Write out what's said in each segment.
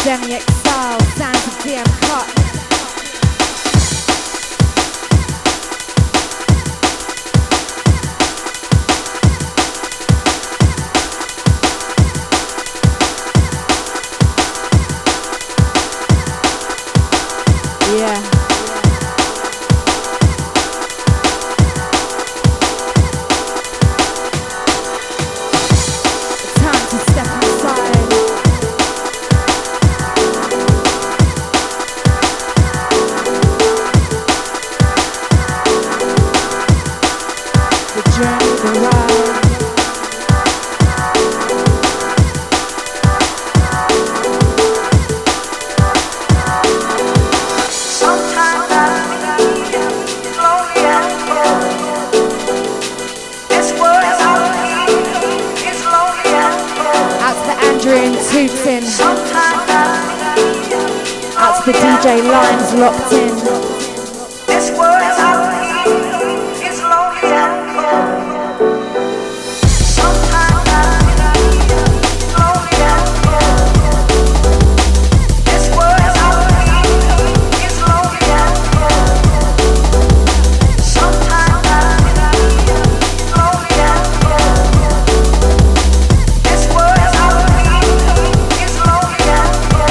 Danny Exile, sounds of DM Cut. Yeah. Time to step inside. The journey, the ride. And Tootin. Out to the DJ Lines locked in. This world out here is lonely and sometimes lonely and this world out here is lonely and sometimes lonely and this world out is lonely and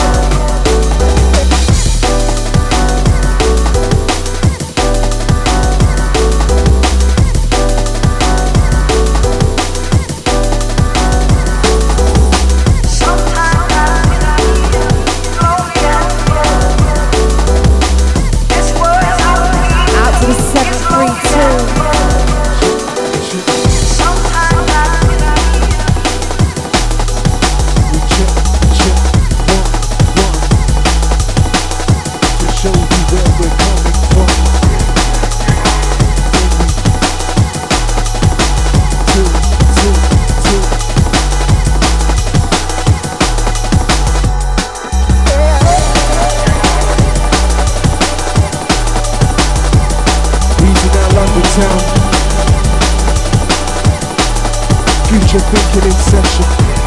future thinking in session.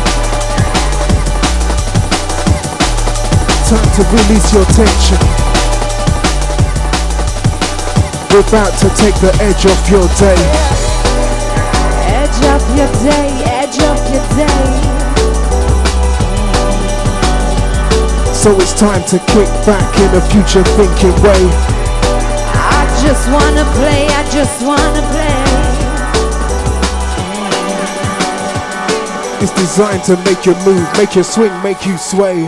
Time to release your tension. We're about to take the edge off your day. Edge off your day, edge off your day. So it's time to kick back in a future thinking way. I just wanna play, I just wanna play. It's designed to make you move, make you swing, make you sway.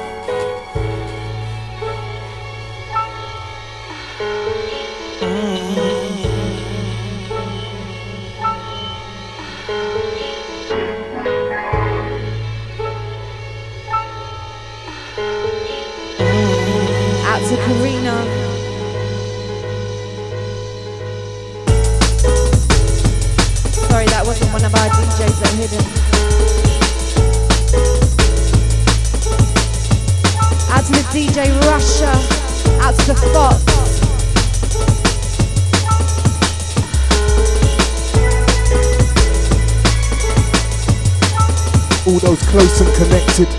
Out to Karina. Sorry, that wasn't one of our DJs that hid him. Out to the DJ Russia, out to the Fox. All those close and connected.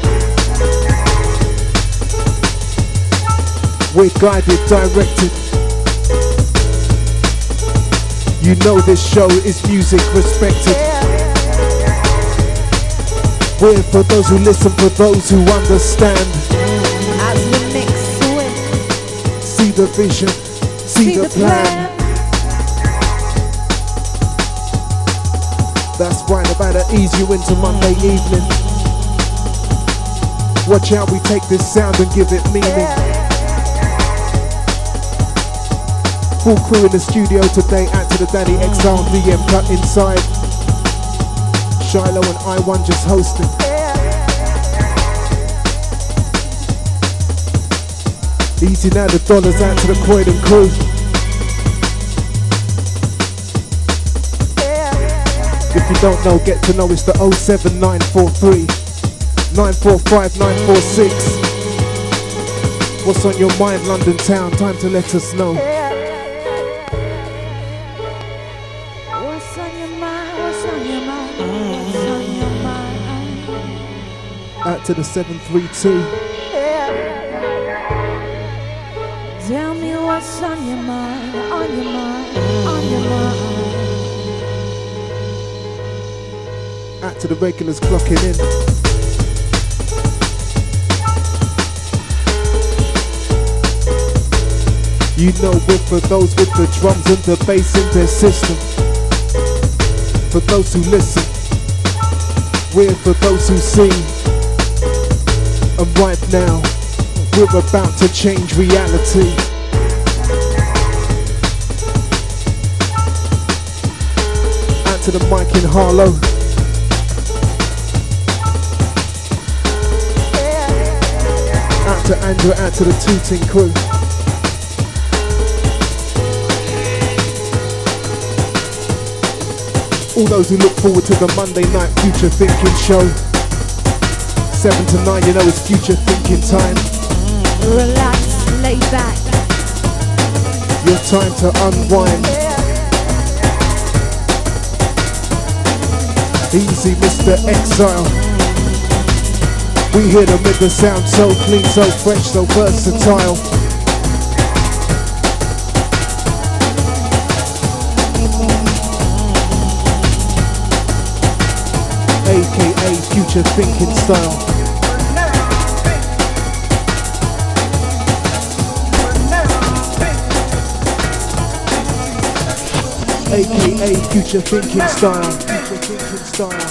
We're guided, directed. You know this show is music respected. We're for those who listen, for those who understand. See the vision, see the plan. That's right, about to ease you into Monday evening. Watch how we take this sound and give it meaning. Full crew in the studio today, out to the Danny Exile, DM Cut inside. Shiloh and I1 just hosting. Easy now, the dollars out to the Croydon crew. If you don't know, get to know, it's the 07943 945 946. What's on your mind, London town? Time to let us know. What's on your mind? What's on your mind? What's on your mind? Out to the 732. else on your mind, on your mind, on your mind. Out to the regulars clocking in. You know we're for those with the drums and the bass in their system. For those who listen, we're for those who see. And right now, we're about to change reality. Out to the mic in Harlow. Out to Andrew, out to the Tooting crew. All those who look forward to the Monday night Future Thinking show. 7 to 9, you know it's Future Thinking time. Relax, lay back. Your time to unwind. Easy, Mr. Exile. We hear them with the sound so clean, so fresh, so versatile. AKA Future Thinking style. AKA Future Thinking style. Future Thinking style.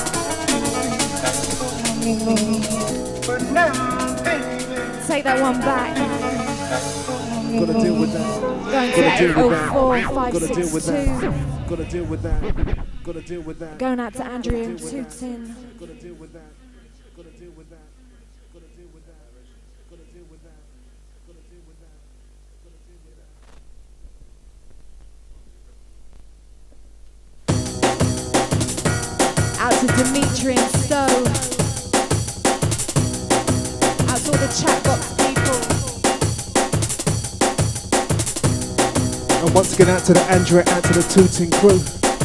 Take that one back. Gotta deal with that. Going to 804-562. Gotta deal with that. Gotta deal with that. Going out to Andrew and Tootin. Gotta deal with that. Gotta deal with that. Gotta deal with that. Gotta deal with that. Gotta deal with that. Gotta deal with that. Out to Dimitri and Stowe. Out to all the chat box people. And once again out to the Andrea, out to the Tooting crew.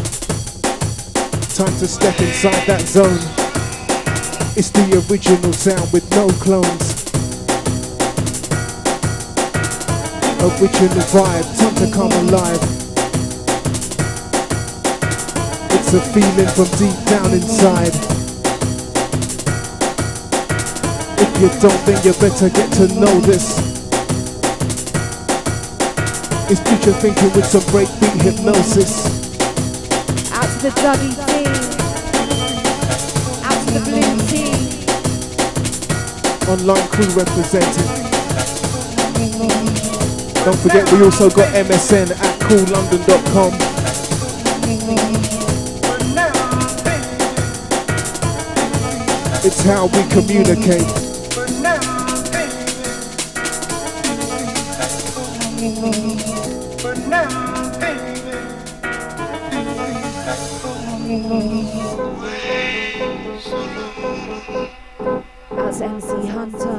Time to step inside that zone. It's the original sound with no clones. Original vibe, time to come alive. It's a feeling from deep down inside. If you don't, then you better get to know this. It's Future Thinking with some breakbeat hypnosis. Out to the Dougie team. Out to the Blue team. Online crew representing. Don't forget we also got MSN at coollondon.com. It's how we communicate. Out to MC Hunter.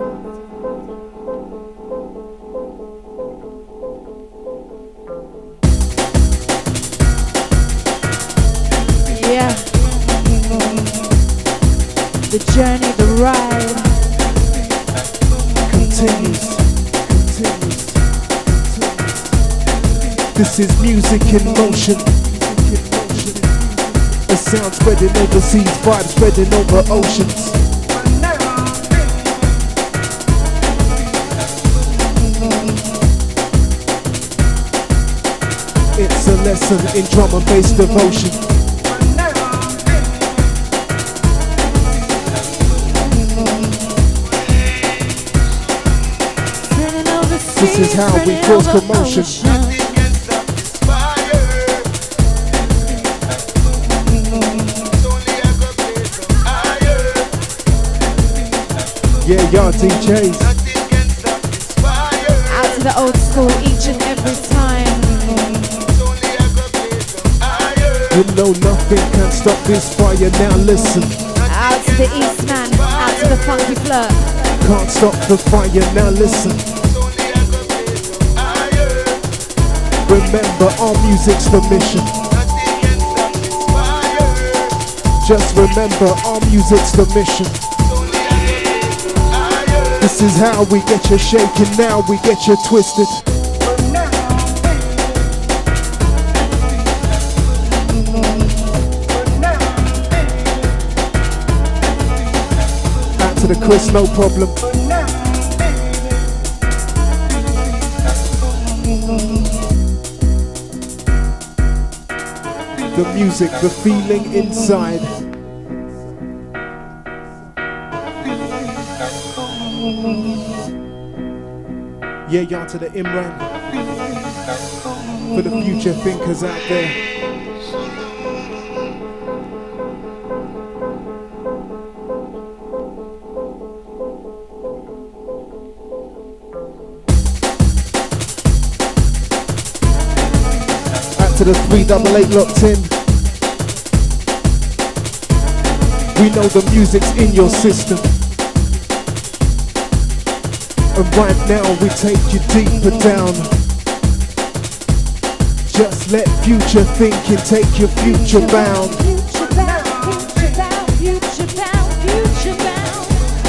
Yeah. The journey, the ride continues. This is music in motion. A sound spreading overseas, vibes spreading over oceans. It's a lesson in drum and bass devotion. This is how we cause commotion. Yeah, y'all DJs. Out to the old school each and every time. You know nothing can stop this fire, now listen. Out to the Eastman, out to the Funky Flirt. Can't stop the fire, now listen. Remember, our music's the mission. Just remember, our music's the mission. This is how we get you shaking, now we get you twisted. the Chris, no problem. The music, the feeling inside. Yeah, y'all to the Imran. For the future thinkers out there. To the 388 locked in. We know the music's in your system. And right now we take you deeper down. Just let future thinking take your future bound. Future bound, future bound, future bound, future bound.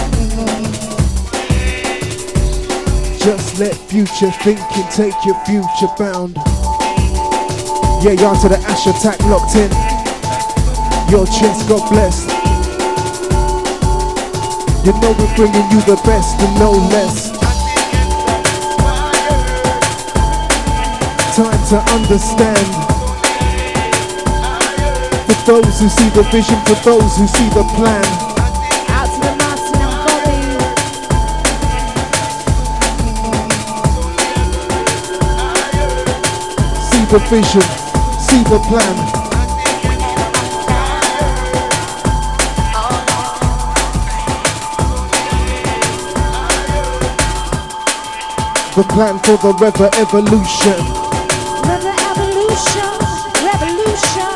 Just let future thinking take your future bound. Yeah, y'all to the Ash Attack locked in. Your chest, God bless. You know we're bringing you the best and no less. Time to understand. For those who see the vision, for those who see the plan. Out to the Martin and Bobby. See the vision. See the plan. The plan for the Rever Evolution. Rever Evolution, revolution.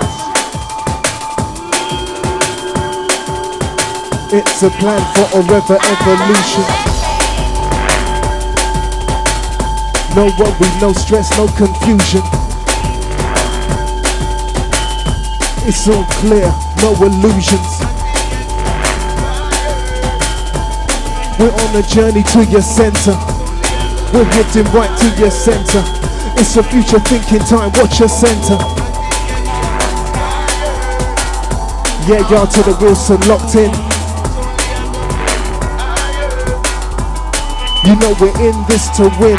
It's a plan for a Rever Evolution. No worry, no stress, no confusion. It's all clear, no illusions. We're on a journey to your center. We're heading right to your center. It's a future thinking time, watch your center. Yeah, y'all to the Wilson locked in. You know we're in this to win.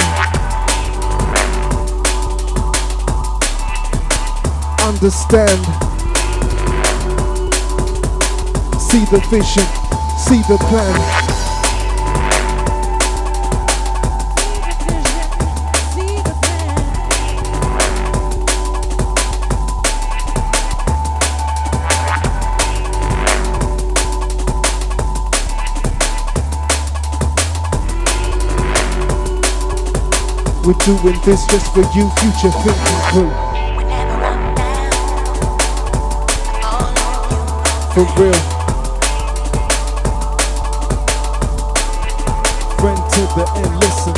Understand. See the vision, see the plan. See the plan. We're doing this just for you, future thinking crew. For real. Friend to the end, listen.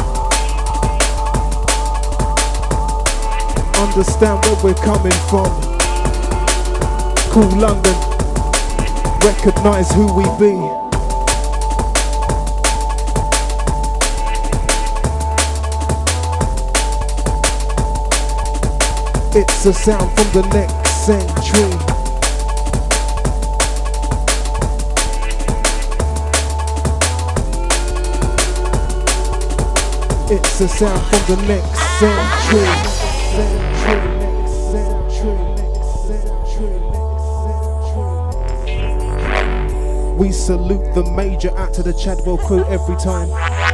Understand where we're coming from. Cool London. Recognize who we be. It's a sound from the next century. It's a sound from the next century. We salute the major, out to the Chadwell crew every time.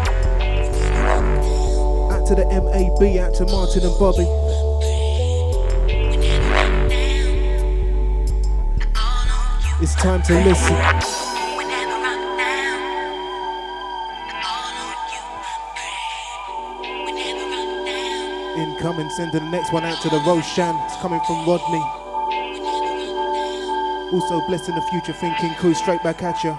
Out to the MAB, out to Martin and Bobby. It's time to listen. Incoming, sending the next one out to the Roshan. It's coming from Rodney. Also blessing the future thinking crew, straight back at you.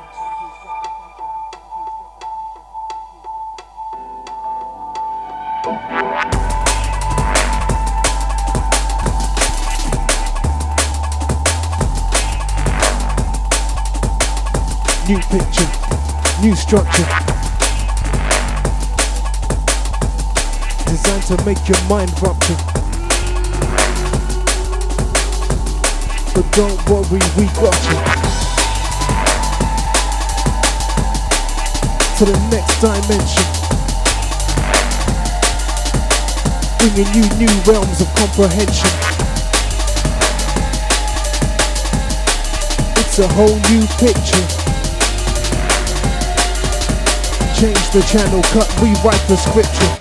New picture, new structure. Designed to make your mind rupture. But don't worry, we got you. to the next dimension. Bringing you new realms of comprehension. It's a whole new picture. Change the channel, cut, rewrite the scripture.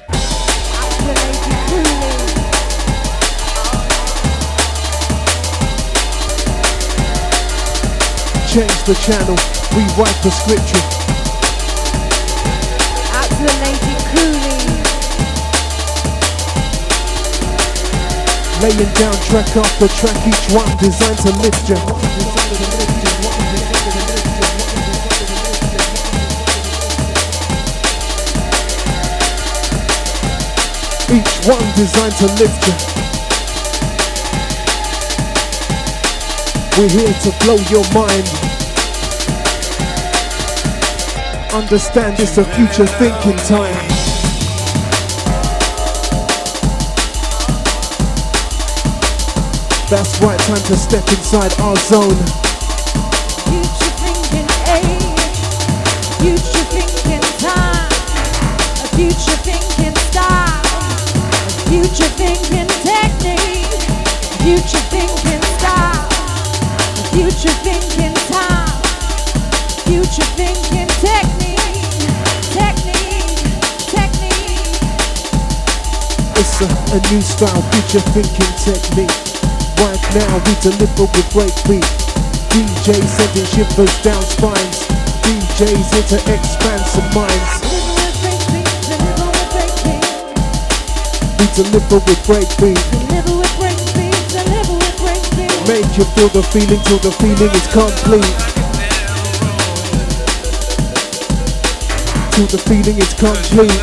Change the channel, rewrite the scripture. Out to the lady Cooley. Laying down track after track, each one designed to lift you. Each one designed to lift you. We're here to blow your mind. Understand it's a future thinking time. That's right, time to step inside our zone. Future thinking age. Future thinking time. A future thinking style. A future thinking technique. Future thinking style. Future thinking time, future thinking technique, technique. It's a new style, future thinking technique. Right now we deliver with breakbeat. DJs sending shivers down spines. DJs here to expand some minds. We deliver with breakbeat. Make you feel the feeling till the feeling is complete. Till the feeling is complete.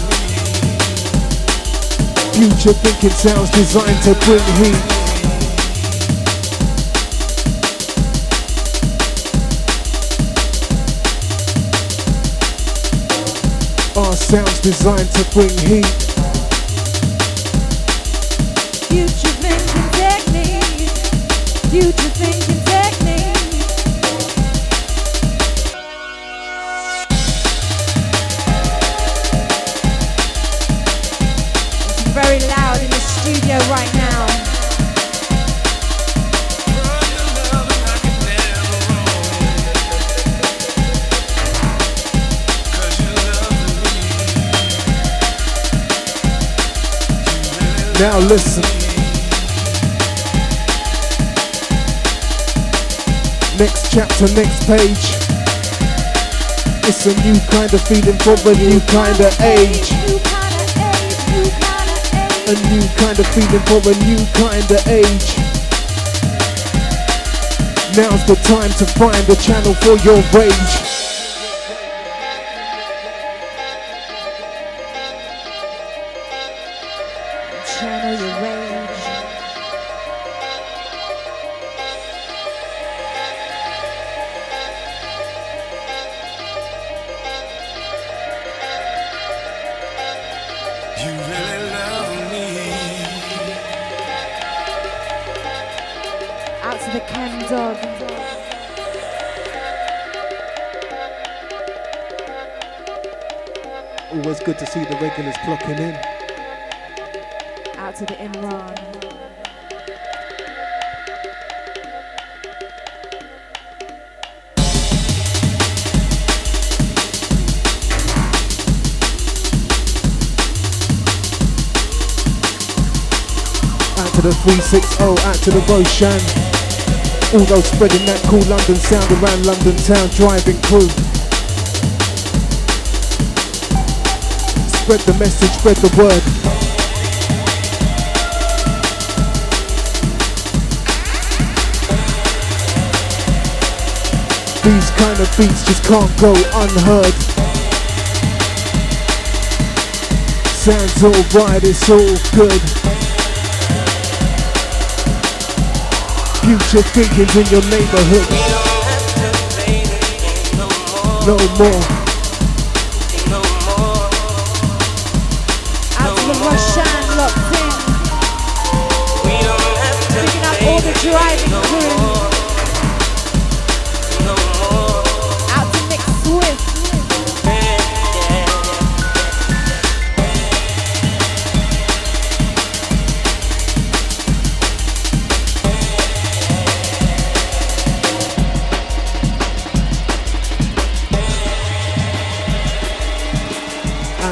Future thinking sounds designed to bring heat. Our sounds designed to bring heat. Future thinking technique. Future thinking technique. It's very loud in the studio right now. Now listen. Next chapter, next page. It's a new kind of feeling for a new kind of age. A new kind of feeling for a new kind of age. Now's the time to find a channel for your rage. Channel your rage. You really love me. Out to the Ken Dog. Always good to see the regulars clocking in. Out to the Imran. Out to the 360, out to the Roshan. All those spreading that cool London sound around London town, driving crew. Spread the message, spread the word. These kind of beats just can't go unheard. Sounds alright, it's all good. Future thinking's in your neighborhood. No more. Out to the Roshan locked in. Picking up all the driving crew. Out to Nick Swift.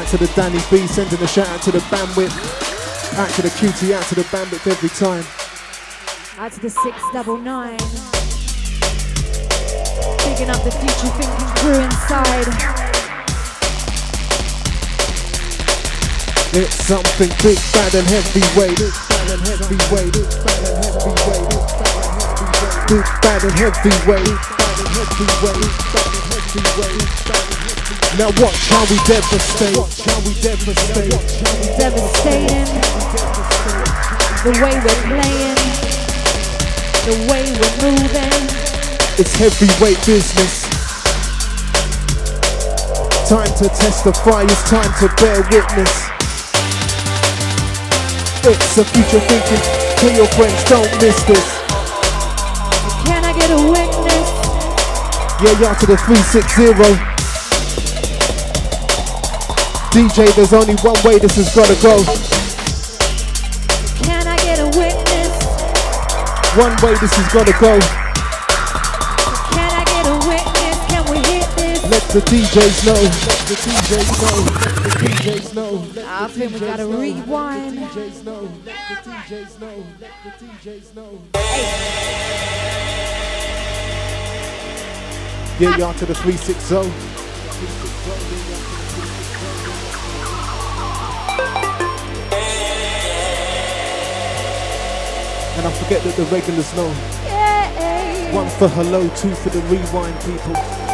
Out to the Danny B, sending a shout out to the bandwidth. Out to the QT, out to the bandwidth every time. Out to the 699. Picking up the future thinking crew inside. It's something big, bad and heavyweight. Big, bad and heavyweight. Big, bad and heavyweight. Big, bad and heavyweight. Now watch how we devastate. Watch how we devastate. Devastating. The way we're playing. The way we're moving. It's heavyweight business. Time to testify, it's time to bear witness. It's a future thinking. Tell your friends, don't miss this. Can I get a witness? Yeah, y'all to the 360. DJ, there's only one way this has gotta go. Can I get a witness? One way this has gotta go. Can I get a witness? Can we hit this? Let the DJs know. Let the DJs know. Let the DJs know. I think we gotta rewind. Let the DJs know. Let the DJs know. Let the DJs know. Yeah, y'all to the 360. And I forget that the regulars know. Yeah. One for hello, two for the rewind people.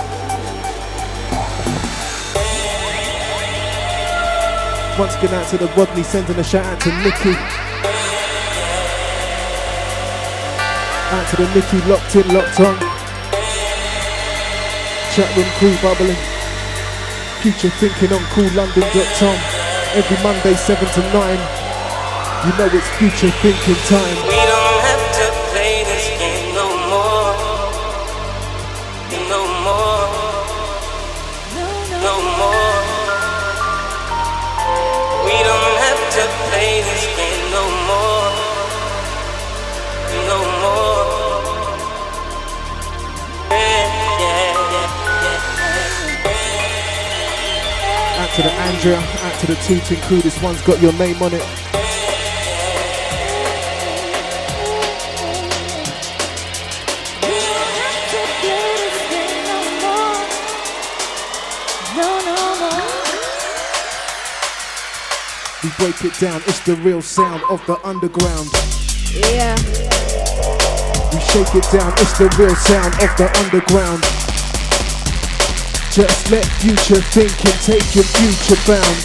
Once again out to the Rodney, sending a shout out to Nicky. Out to the Nicky, locked in, locked on. Chat room crew bubbling. Future thinking on coollondon.com. Every Monday 7 to 9. You know it's future thinking time. We don't have to play this game no more. No more. No more. We don't have to play this game no more. No more. Out to the Andrea, out to the Tooting crew. This one's got your name on it. We break it down, it's the real sound of the underground. Yeah. We shake it down, it's the real sound of the underground. Just let future thinking take your future bound.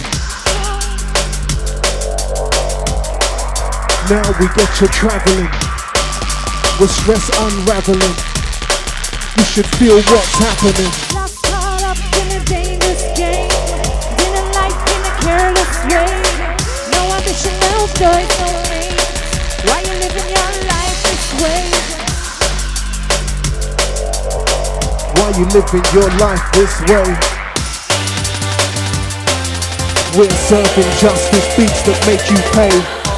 Now we get you traveling, with stress unraveling. You should feel what's happening. Lost caught up in a dangerous game. Living life in a careless way. No ambition, no joy, no aim. Why you living your life this way? Why you living your life this way? We're serving justice, beats that make you pay.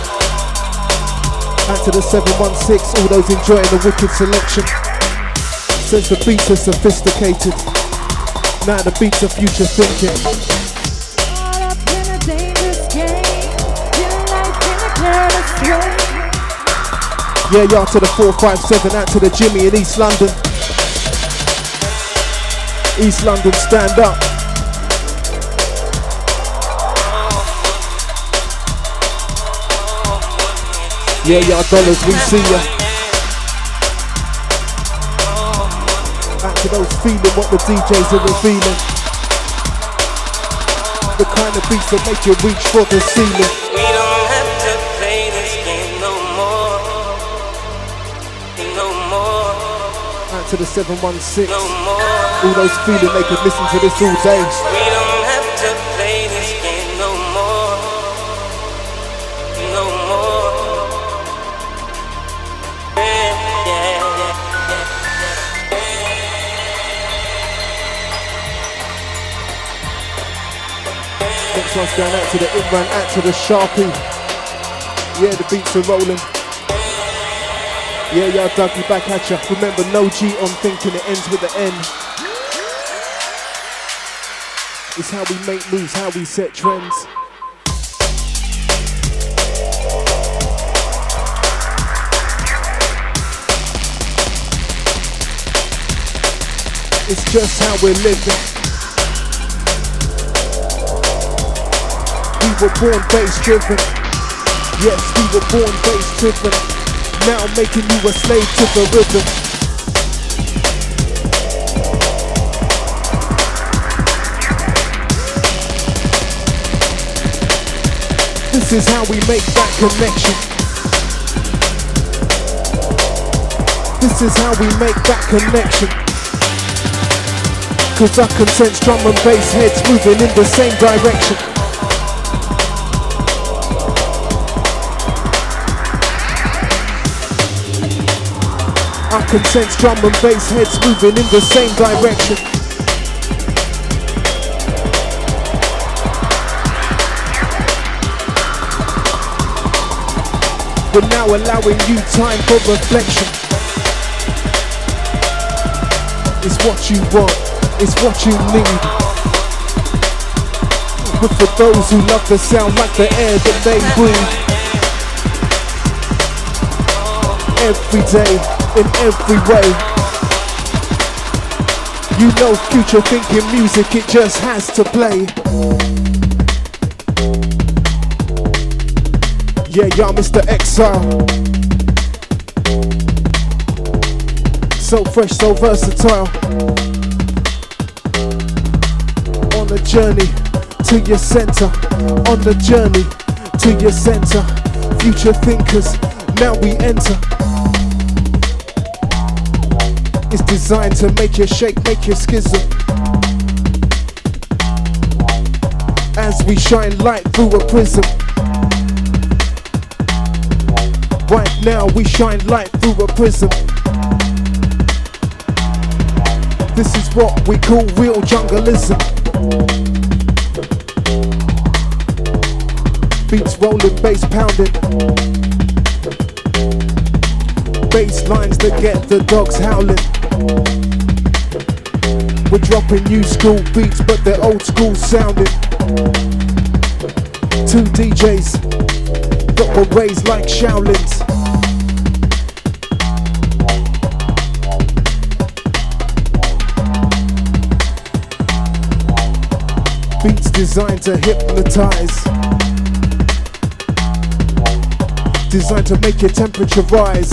Out to the 716, all those enjoying the wicked selection. Says the beats are sophisticated. Now the beats are future thinking. Caught up in a dangerous game. Living life in a careless way. Yeah, y'all to the 457, out to the Jimmy in East London. East London, stand up. Yeah, y'all dollars, we see ya. Out to those feeling what the DJs are revealing. The kind of beats that make you reach for the ceiling. We don't have to play this game no more. No more. Out to the 716. No more. All those feeling they could listen to this all day. We don't have to play this game no more. No more. Next one's going out to the Imran, out to the Sharpie. Yeah, the beats are rolling. Yeah, y'all Dougie back at ya. Remember, no G on thinking, it ends with the N. It's how we make moves, how we set trends. It's just how we're living. We were born bass driven. Yes, we were born bass driven. Now making you a slave to the rhythm. This is how we make that connection. This is how we make that connection. Cause I can sense drum and bass heads moving in the same direction. I can sense drum and bass heads moving in the same direction. We're now allowing you time for reflection. It's what you want, it's what you need. But for those who love the sound like the air that they breathe. Every day, in every way. You know future thinking music, it just has to play. Yeah, y'all Mr. Exile. So fresh, so versatile. On a journey to your center. On the journey to your center. Future thinkers, now we enter. It's designed to make you shake, make you schism. As we shine light through a prism. Right now we shine light through a prism. This is what we call real jungleism. Beats rolling, bass pounding. Bass lines that get the dogs howling. We're dropping new school beats, but they're old school sounding. Two DJs that were raised like Shaolins. Beats designed to hypnotize. Designed to make your temperature rise.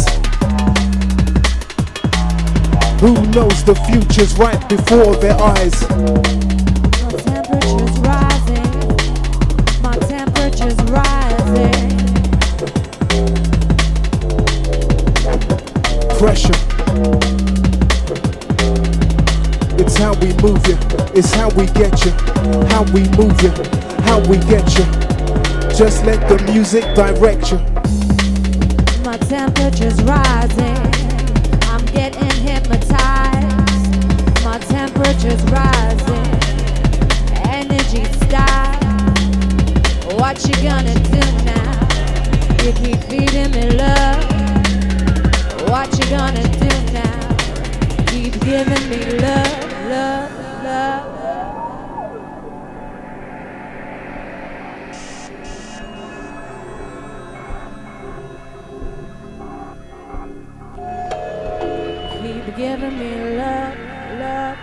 Who knows the future's right before their eyes? My temperature's rising. My temperature's rising. Pressure. It's how we move you. It's how we get you. How we move you. How we get you. Just let the music direct you. My temperature's rising. I'm getting hypnotized. My temperature's rising. Energy style. What you gonna do now? You keep feeding me love. What you gonna do now? Keep giving me love, love, love. Keep giving me love, love.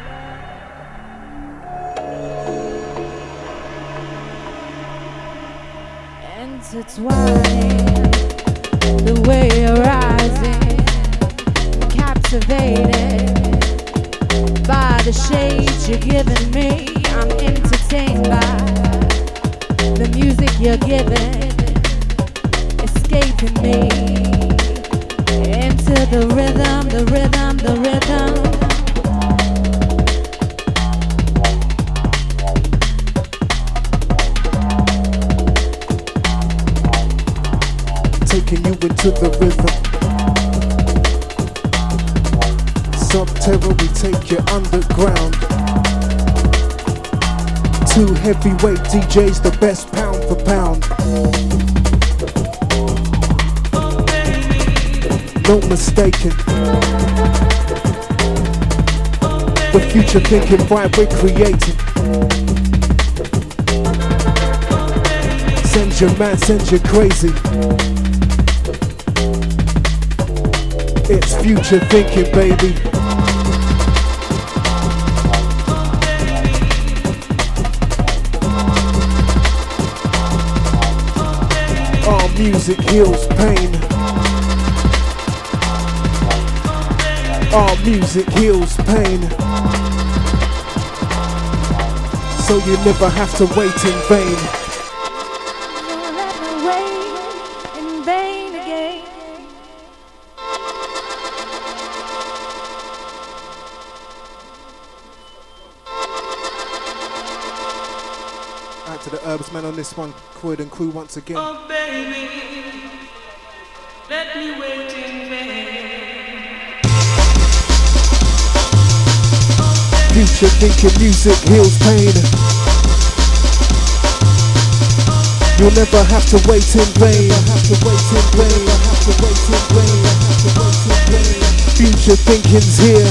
Intertwining the way you're rising, captivated by the shades you're giving me. I'm entertained by the music you're giving, escaping me into the rhythm, the rhythm, the rhythm. Taking you into the rhythm. Subterra, we take you underground. Two heavyweight DJs, the best pound for pound. No mistaking. The future thinking vibe we're creating. Sends you mad, sends you crazy. It's future thinking, baby. Our music heals pain. Our music heals pain. So you never have to wait in vain. To the Herbsman on this one, Quid and crew once again. Oh baby, let me wait in vain. Future thinking music heals pain. You'll never have to wait in vain. Future thinking's here.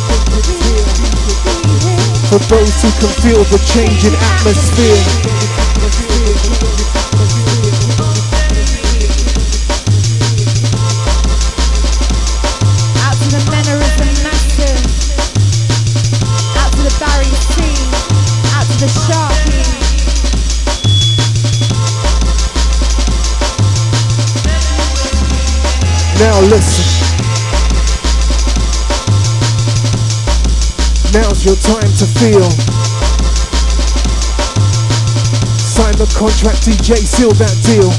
For those who can feel the change in atmosphere. Out to the mannerism massive. Out to the Barry C. Out to the Sharky. Now listen. Now's your time to feel. Sign the contract, DJ, seal that deal.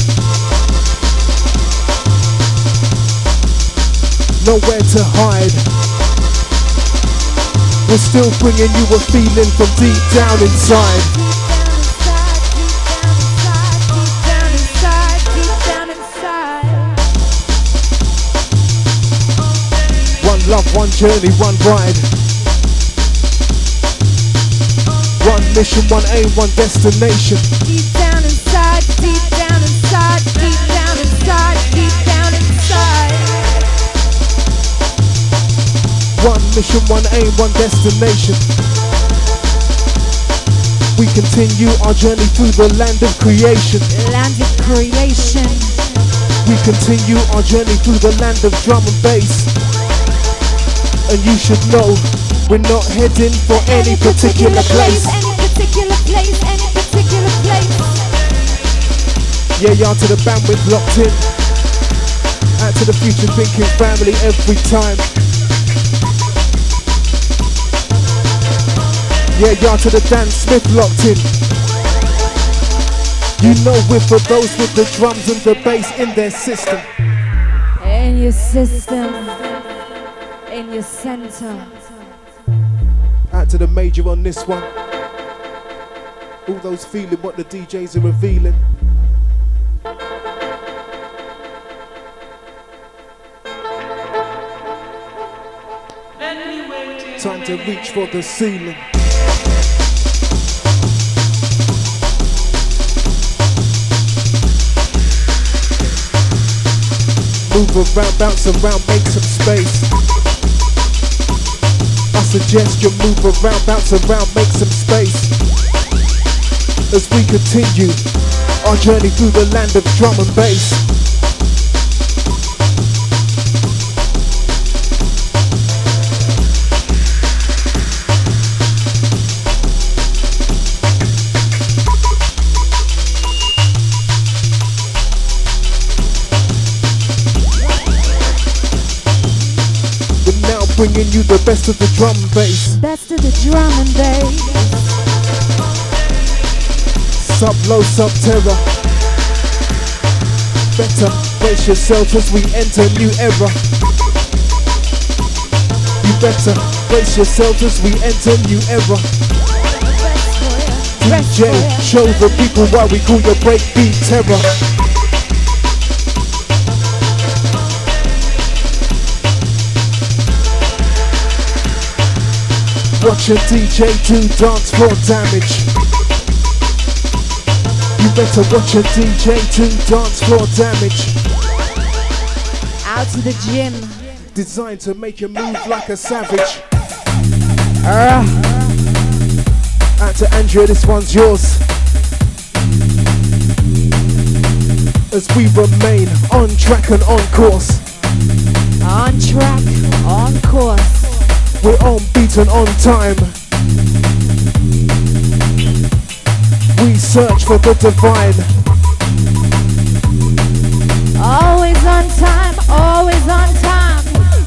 Nowhere to hide. We're still bringing you a feeling from deep down inside. One love, one journey, one ride. One mission, one aim, one destination. Deep down inside, deep down inside, deep down inside, deep down inside. One mission, one aim, one destination. We continue our journey through the land of creation. Land of creation. We continue our journey through the land of drum and bass. And you should know, we're not heading for any particular place. Any particular place, any particular place. Yeah, y'all to the bandwidth locked in. Out to the future thinking family every time. Yeah, y'all to the Dan Smith locked in. You know we're for those with the drums and the bass in their system. In your system, in your center. Out to the major on this one. All those feeling what the DJs are revealing. Time to reach for the ceiling. Move around, bounce around, make some space. I suggest you move around, bounce around, make some space. As we continue our journey through the land of drum and bass. We're now bringing you the best of the drum and bass. Best of the drum and bass. Sub low, sub terror. Better brace yourself as we enter a new era. You better brace yourself as we enter a new era. DJ, show the people why we call your breakbeat terror. Watch a DJ do dance floor damage. You better watch a DJ do dance floor damage. Out to the gym. Designed to make you move like a savage. Out to Andrea, this one's yours. as we remain on track and on course. On track, on course. We're on beat and on time. We search for the divine. Always on time, always on time.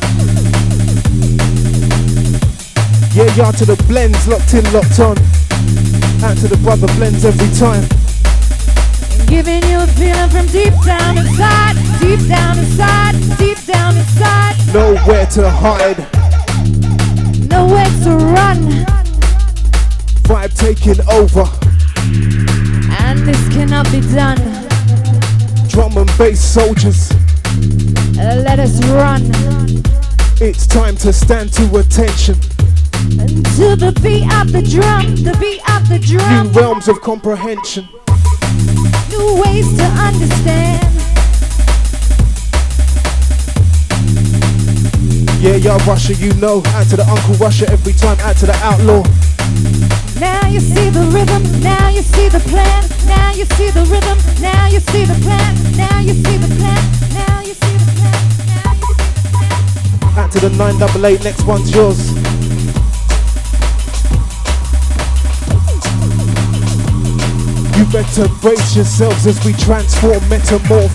Yeah, yeah, to the blends, locked in, locked on. Out to the brother blends every time. And giving you a feeling from deep down inside, deep down inside, deep down inside. Nowhere to hide. Nowhere to run. Vibe taking over. And this cannot be done. Drum and bass soldiers. Let us run. It's time to stand to attention. And to the beat of the drum, the beat of the drum. New realms of comprehension. New ways to understand. Yeah, yeah, Russia, you know. Out to the Uncle Russia every time, out to the outlaw. Now you see the rhythm, now you see the plan. Now you see the rhythm, now you see the plan. Now you see the plan, now you see the plan. Now you see the plan. Out to the 988, next one's yours. You better brace yourselves as we transform, metamorph.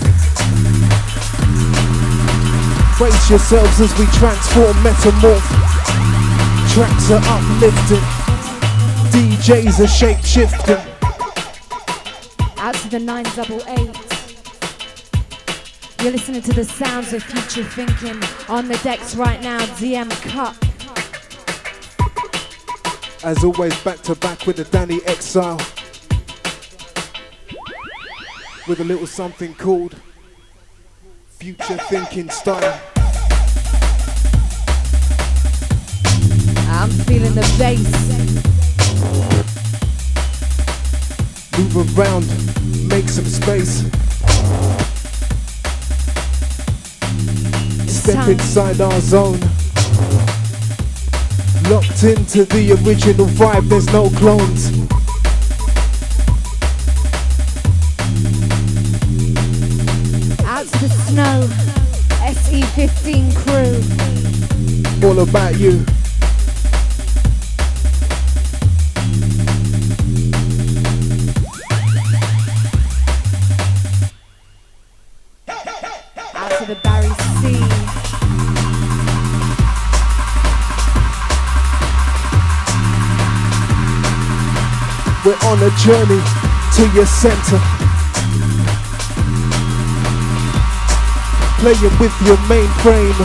Brace yourselves as we transform, metamorph. Tracks are uplifting. DJs are shape-shifting. Out to the 988. You're listening to the sounds of future thinking. On the decks right now, DM Cup. As always, back to back with the Danny Exile. With a little something called Future Thinking Style. I'm feeling the bass. Move around, make some space. Step inside our zone. Locked into the original vibe, there's no clones. Out to the snow, SE15 crew. All about you. Out to the Barry C. We're on a journey to your center. Playing with your mainframe.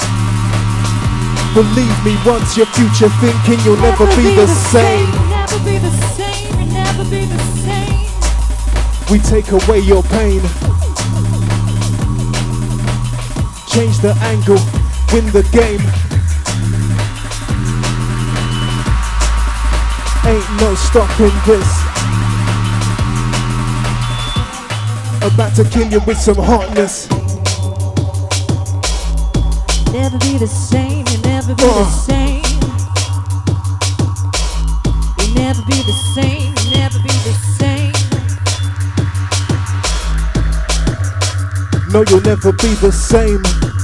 Believe me, once your future thinking, you'll never be the same. Never be the same, never be the same. We take away your pain. Change the angle, win the game. Ain't no stopping this. About to kill you with some hotness. Never be the same, you never be the same. You never be the same, you never be the same. No, you'll never be the same.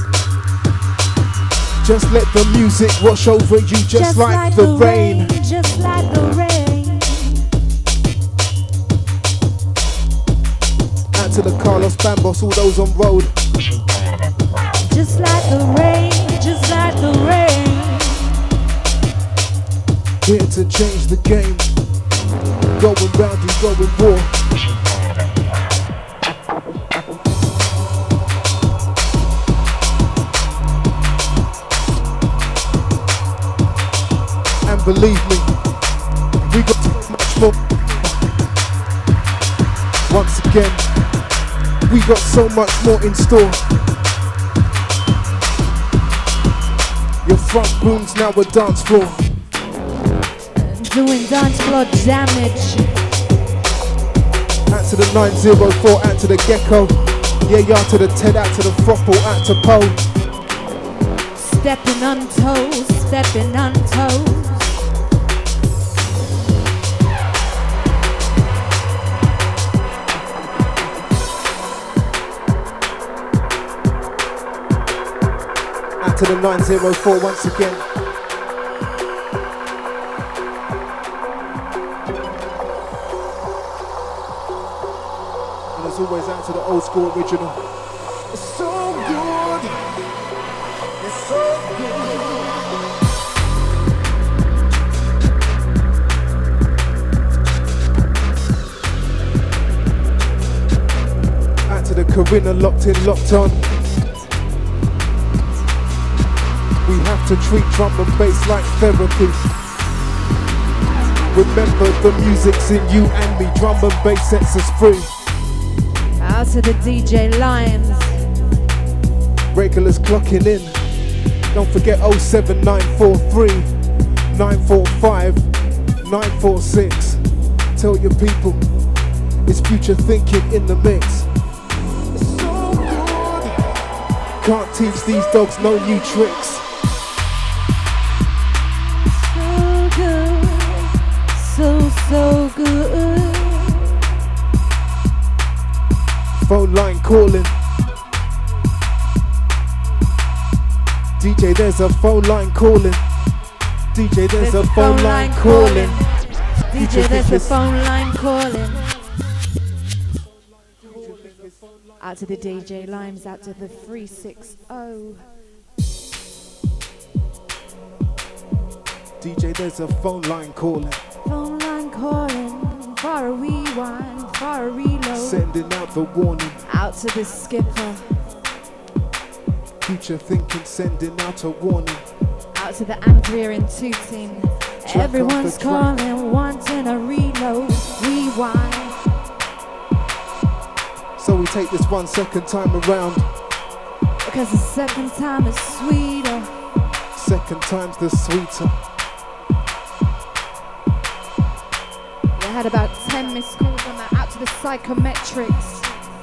Just let the music wash over you just like the rain. Just like the rain. Out to the Carlos Bambos, all those on road. Just like the rain, just like the rain. Here to change the game. Going round and going raw. And believe me, we got so much more. Once again, we got so much more in store. Your front room's now a dance floor. Doing dance floor damage. Out to the 904, out to the Gecko. Yeah, yeah, to the Ted, out to the Fropple, out to Poe. Stepping on toes, stepping on toes. Out to the 904 once again. And as always, out to the old school original. It's so good. It's so good. Out to the Corinna, locked in, locked on. We have to treat drum and bass like therapy. Remember, the music's in you and me. Drum and bass sets us free. Out to the DJ Limes. Regulars clocking in. Don't forget 07943 945 946. Tell your people it's future thinking in the mix. It's so good. Can't teach these dogs no new tricks. So good. Phone line calling. DJ, there's a phone line calling. DJ, there's a phone line calling. DJ, there's a phone line calling. Out to the DJ Limes, out to the 360. DJ, there's a phone line calling. Phone line calling for a rewind, for a reload. Sending out the warning. Out to the skipper. Future thinking, sending out a warning. Out to the Andrea and Tooting. Everyone's calling, wanting a reload, rewind. So we take this 1 second time around. Because the second time is sweeter. Second time's the sweeter. I had about 10 missed calls on that. Out to the Psychometrics.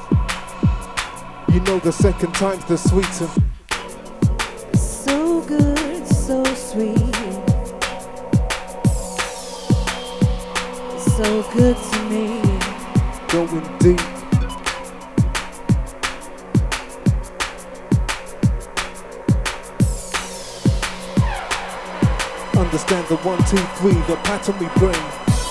You know the second time's the sweeter. So good, so sweet. So good to me. Going deep. Understand the 1, 2, 3, the pattern we bring.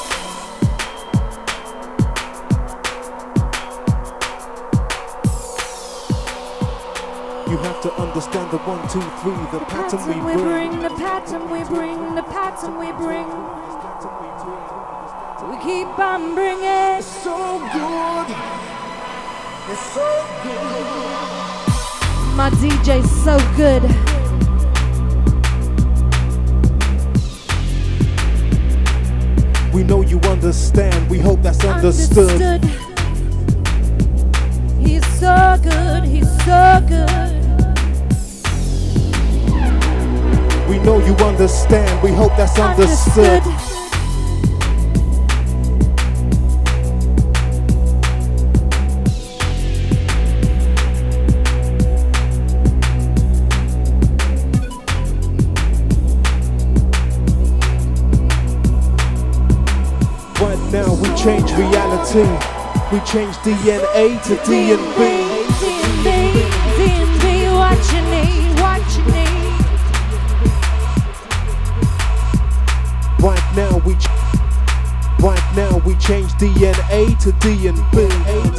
You have to understand the 1, 2, 3, the pattern we bring. The pattern we bring, the pattern we bring. We keep on bringing. It's so good. It's so good. My DJ's so good. We know you understand. We hope that's understood. He's so good. He's so good. We know you understand. We hope that's understood. Right now we change reality. We change DNA to DNB. DNB, what you need, what you need. Right now we change DNA to DNB.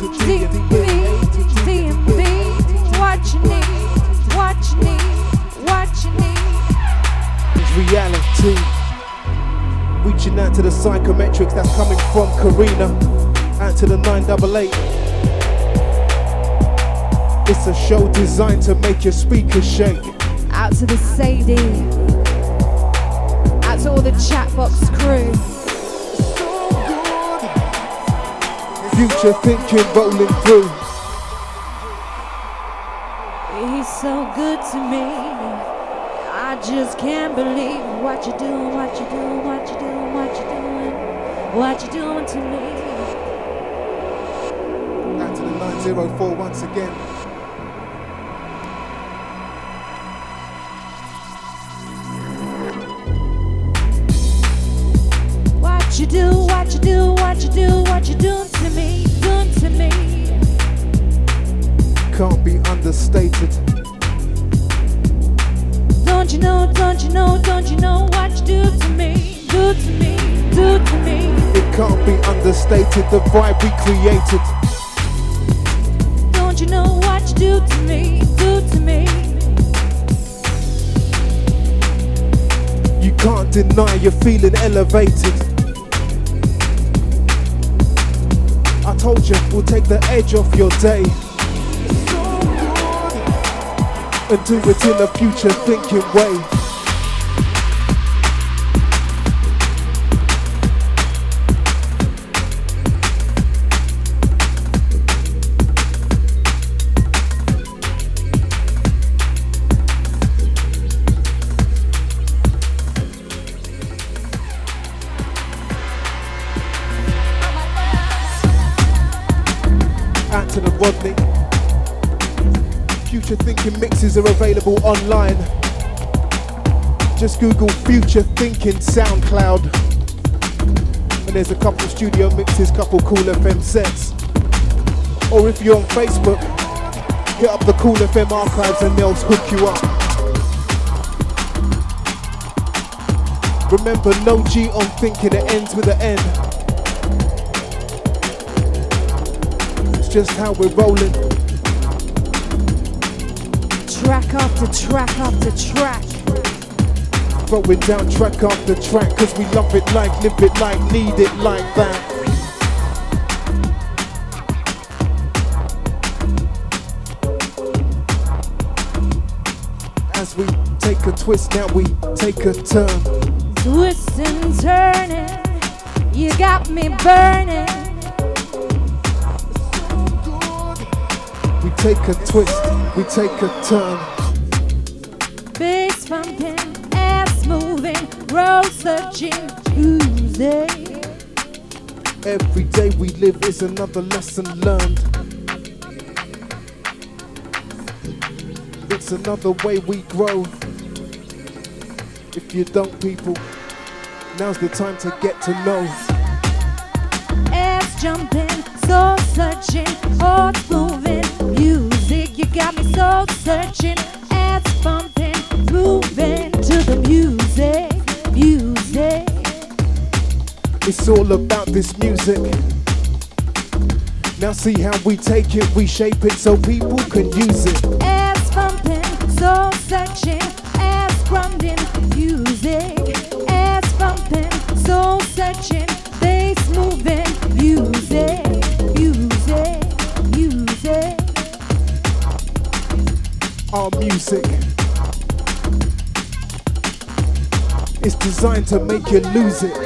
DNB, what you need, what you need, what you need. It's reality. Reaching out to the Psychometrics that's coming from Corinna. Out to the 988. It's a show designed to make your speakers shake. Out to the Sadie. Out to all the Chatbox crew. So good. Future thinking rolling through. He's so good to me. I just can't believe what you're doing, what you're doing, what you're doing, what you're doing, what you're doing to me. Out to the 904 once again. What you do, what you do, what you do, what you doing to me, doing to me. Can't be understated. Don't you know, don't you know, don't you know what you do to me, do to me, do to me. It can't be understated, the vibe we created. Don't you know what you do to me, do to me. You can't deny you're feeling elevated. I told you, we'll take the edge off your day and do it in a future thinking way. Anton and Rodney. Future Thinking mixes are available online. Just Google Future Thinking SoundCloud. And there's a couple studio mixes, couple Cool FM sets. Or if you're on Facebook, hit up the Cool FM archives and they'll hook you up. Remember, no G on thinking, it ends with an N. It's just how we're rolling. Track after track after track. Throwing down track after track, cause we love it like, live it like, need it like that. As we take a twist, now we take a turn. Twisting and turning, you got me burning. We take a twist, we take a turn. Bass pumping, ass moving, road searching, Tuesday. Every day we live is another lesson learned. It's another way we grow. If you don't, people, now's the time to get to know. Ass jumping, soul searching, heart moving, music. You got me soul searching, ass pumping, moving to the music, music. It's all about this music. Now see how we take it, we shape it so people can use it. Ass pumping, soul searching, ass grinding, music. Ass pumping, soul searching, bass moving, music, music, music. Our music is designed to make you lose it.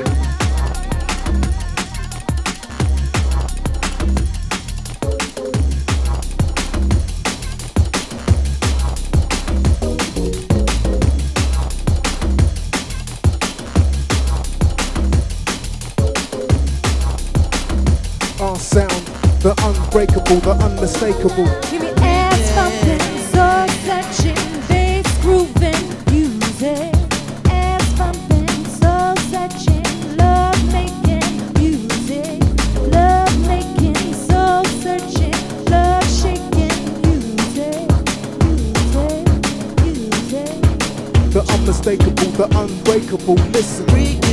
Our sound, the unbreakable, the unmistakable. Give me ass pumping, soul searching, bass grooving, music. Ass pumping, soul searching, love making, music. Love making, soul searching, love shaking, music. Music, music. The unmistakable, the unbreakable. Listen.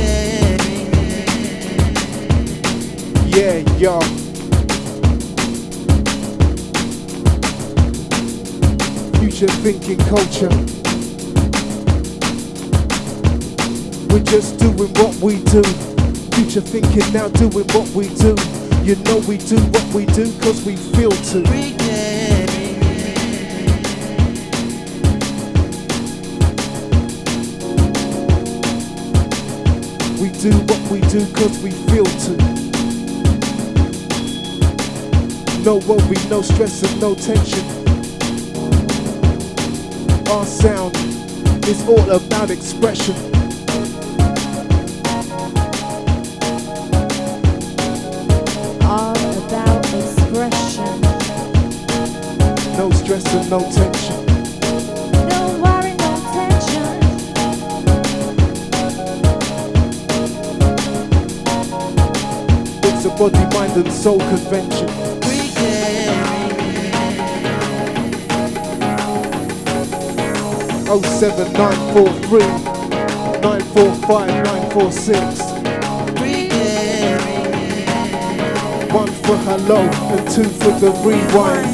Yeah, y'all. Future thinking culture. We're just doing what we do. Future thinking now doing what we do. You know we do what we do cause we feel to. We do what we do cause we feel to. No worry, no stress and no tension. Our sound is all about expression. All about expression. No stress and no tension. No worry, no tension. It's a body, mind and soul convention. 07943 945 946. One for hello and two for the rewind.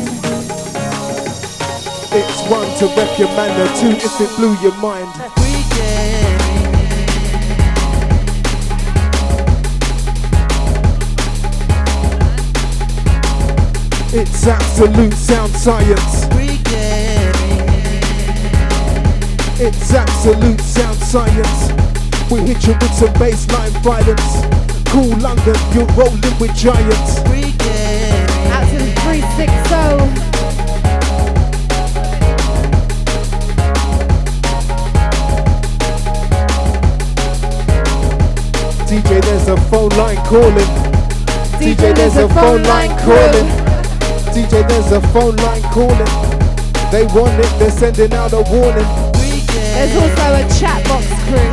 It's one to rep your manner, two if it blew your mind. It's absolute sound science. It's absolute sound science. We hit you with some bassline violence. Cool London, you're rolling with giants. Out to the 360. DJ, there's a phone line calling. DJ, there's a phone line calling. DJ, there's a phone line calling. They want it, they're sending out a warning. There's also a chat box crew.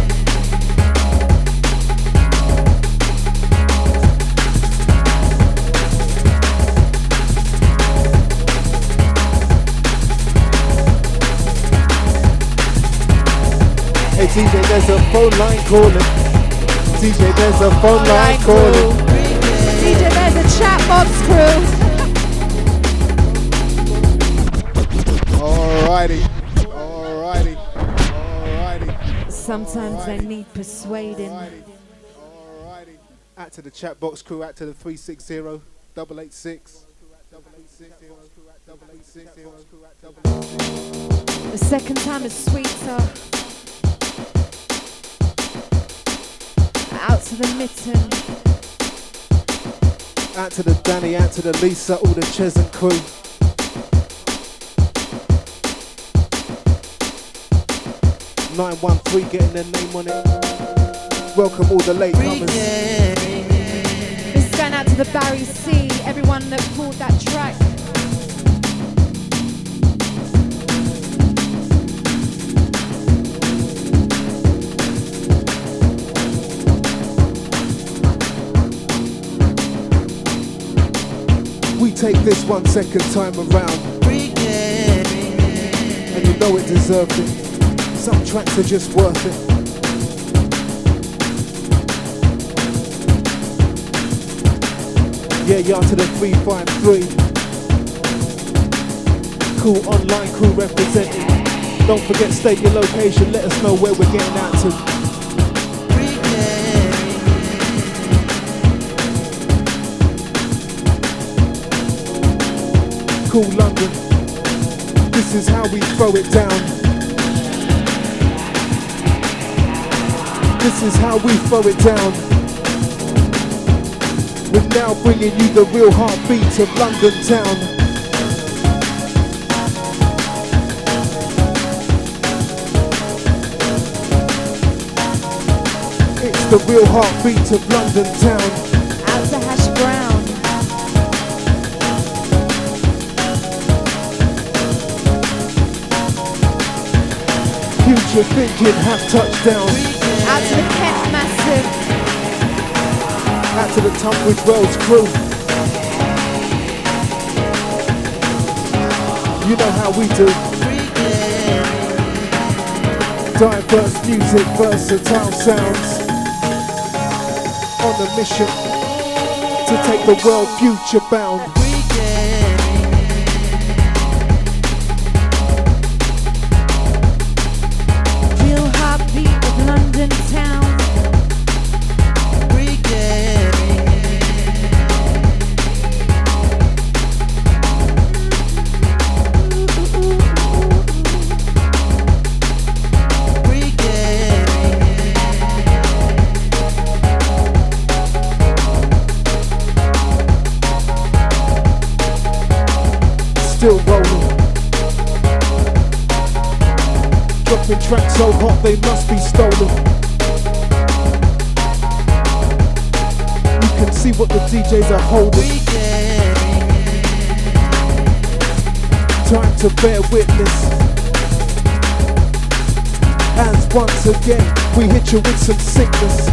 Hey DJ, there's a phone line calling. DJ, there's a phone line calling. DJ, there's a chat box crew. Alrighty. Sometimes I need persuading. Alrighty. Out to the chat box crew, out to the 360 886. The second time is sweeter. Out to the mitten. Out to the Danny, out to the Lisa, all the Ches and crew. .913 getting their name on it. Welcome all the latecomers. This is going out to the Barry C, everyone that pulled that track. We take this one second time around, and you know it deserved it. Some tracks are just worth it. Yeah, y'all to the 353. Cool online crew representing. Don't forget, state your location, let us know where we're getting out to. Cool London, this is how we throw it down. This is how we throw it down. We're now bringing you the real heartbeat of London town. It's the real heartbeat of London town. Out to Hash Brown. Future thinking, have touchdown. Out to the Kent Massive. Out to the Tunbridge Wells crew. You know how we do. Diverse music, versatile sounds. On a mission to take the world future bound. Real heartbeat of London town. Still rolling. Dropping tracks so hot they must be stolen. You can see what the DJs are holding. Time to bear witness. As once again we hit you with some sickness.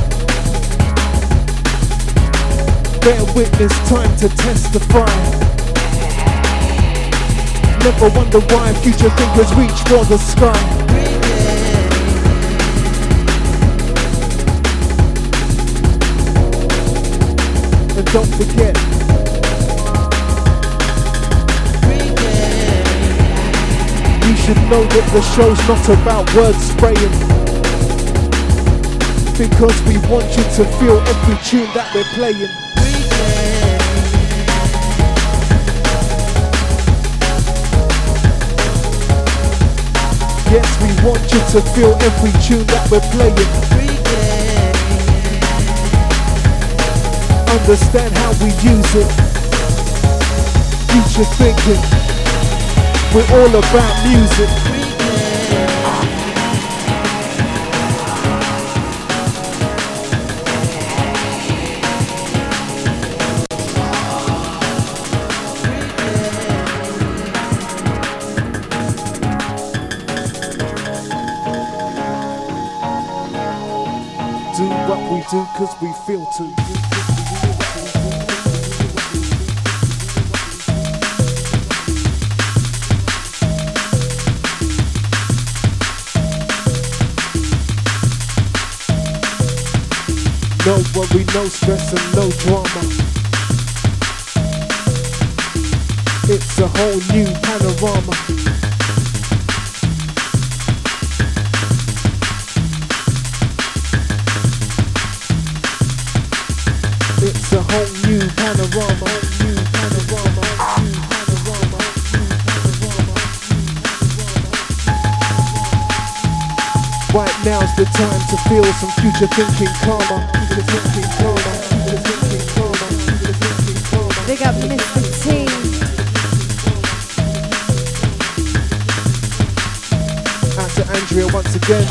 Bear witness, time to testify. Never wonder why future thinkers reach for the sky. don't forget. You should know that the show's not about word spraying, because we want you to feel every tune that we're playing. Yes, we want you to feel every tune that we're playing. Understand how we use it. Future thinking. We're all about music. Do what we do 'cause we feel to. No worry, no stress and no drama. It's a whole new panorama. It's a whole new panorama. Right now's the time to feel some future thinking karma. Big up Mr. T. Out to Andrea once again.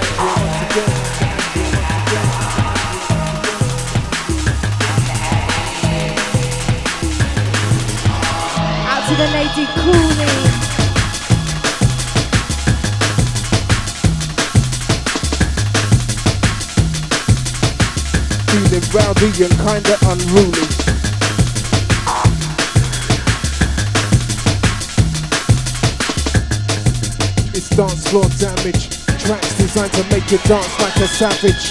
Out to the lady Cooley. Feeling rowdy and kinda unruly. It's dance floor damage. Tracks designed to make you dance like a savage.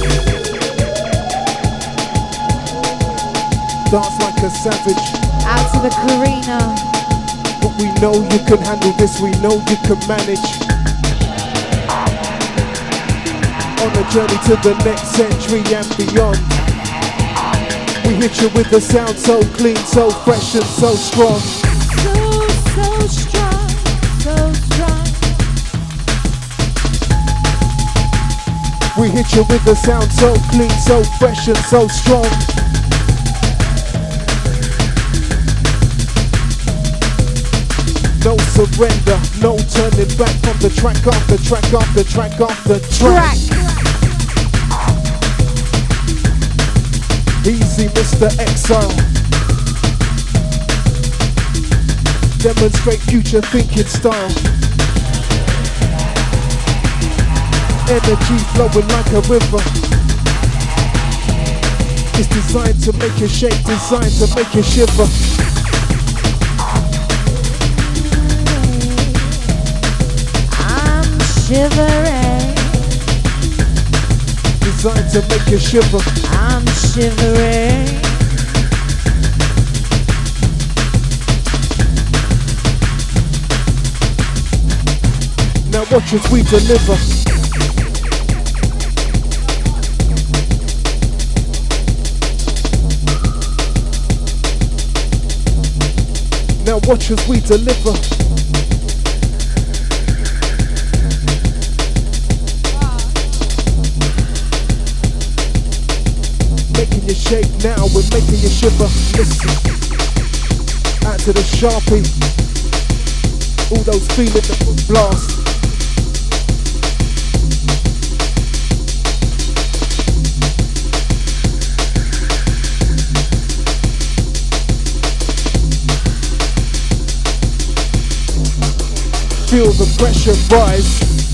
Dance like a savage. Out to the Karina. But we know you can handle this, we know you can manage. On a journey to the next century and beyond. We hit you with the sound so clean, so fresh and so strong. So strong, so strong. We hit you with the sound so clean, so fresh and so strong. No surrender, no turning back from the track after track after track after track. Easy, Mr. Exile. Demonstrate future thinking style. Energy flowing like a river. It's designed to make you shake, designed to make you shiver. I'm shivering. Designed to make you shiver. I'm shivering. Now watch as we deliver. Now watch as we deliver. Making you shake now, we're making you shiver. Listen, out to the Sharpie. All those feeling the blast. Feel the pressure rise.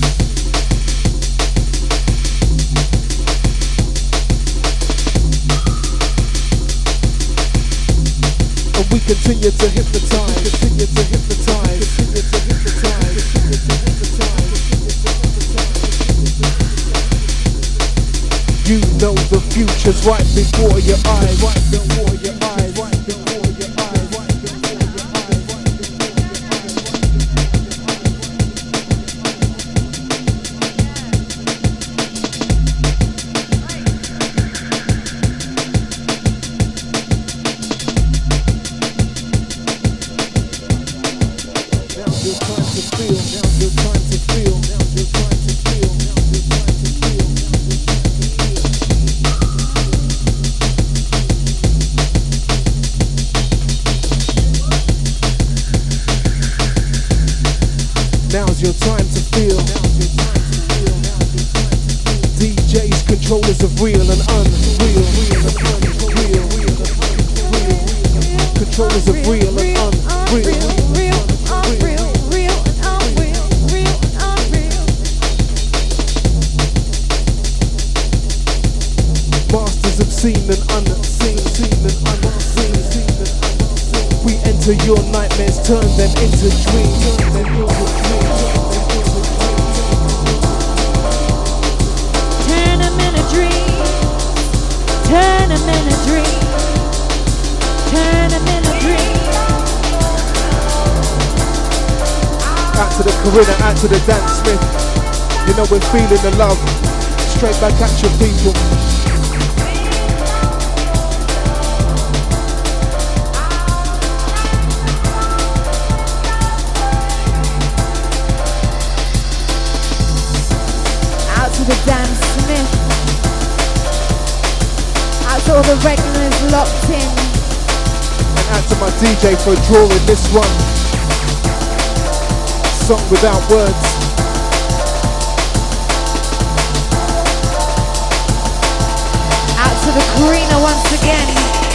And we continue to hypnotize, continue to hypnotize, continue to hypnotize, continue to hypnotize. You know the future's right before your eyes. Right before your eyes. Right before your eyes. Now's your time to feel. Now's your time to feel. Now's your time to feel. Now's your time to feel. Now's your time to feel. DJs, controllers of real and unreal. Controllers of real and unreal. Masters of seen and unseen. We enter your nightmares, turn them into dreams. Turn them into dreams. Turn them into dreams. Turn them into dreams. Out to the Corinna, out to the Dan Smith. You know we're feeling the love. Straight back at your people. The Dan Smith. Out to all the regulars locked in. And out to my DJ for drawing this one. Song without words. Out to the Karina once again.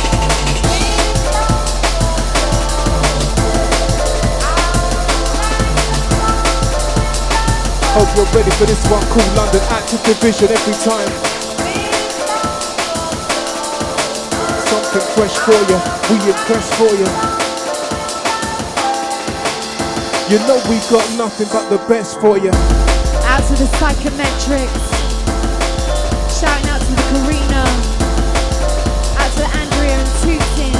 Hope you're ready for this one called London Active Division every time. Something fresh for you, we impress for you. You know we got nothing but the best for you. Out to the Psychometrics. Shouting out to the Karina. Out to the Andrea and Tootin.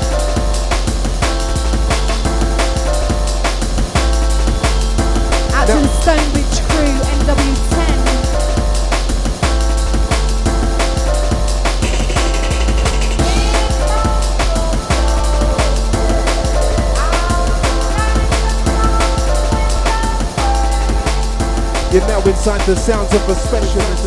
Out to the Stonebridge crew, NW10. You're now inside the sounds of a specialist.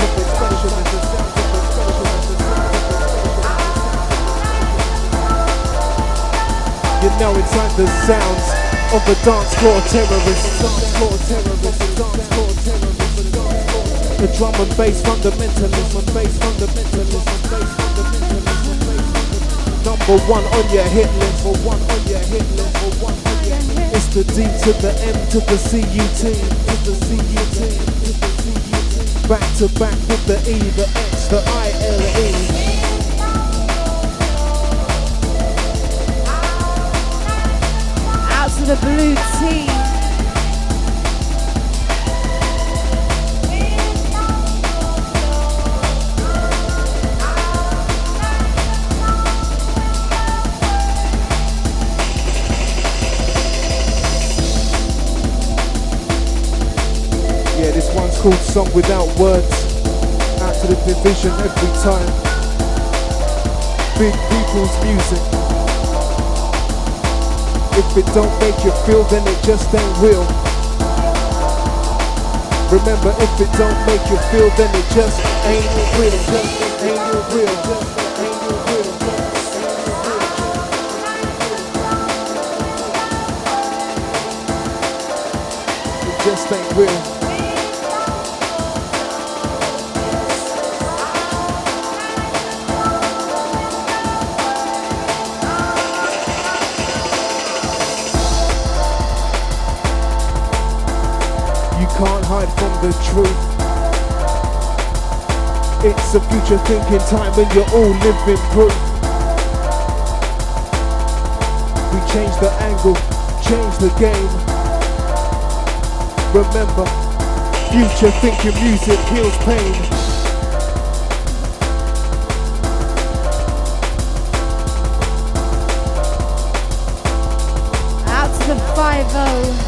You're now inside the sounds of a dance floor terrorist. The drum and bass fundamentalist. Number one on your hit list. It's the D to the M to the CUT. Back to back with the E, the X, the ILE. Out to the Blue Team. Yeah, this one's called Song Without Words. Out to the division every time. Big people's music. If it don't make you feel, then it just ain't real. Remember, if it don't make you feel, then it just ain't real. It just ain't real. Can't hide from the truth. It's a future thinking time when you're all living proof. We change the angle, change the game. Remember, future thinking music heals pain. Ivo.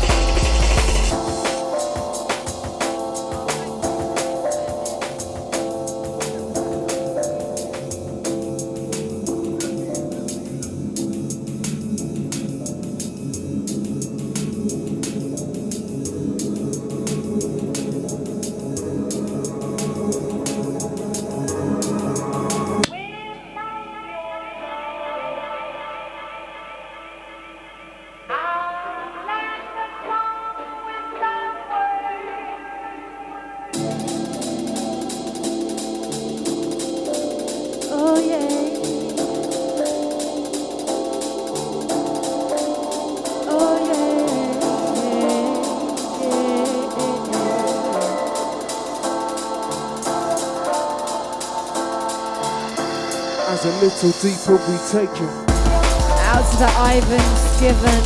A little deeper we take you. Out to the Ivan Skiven.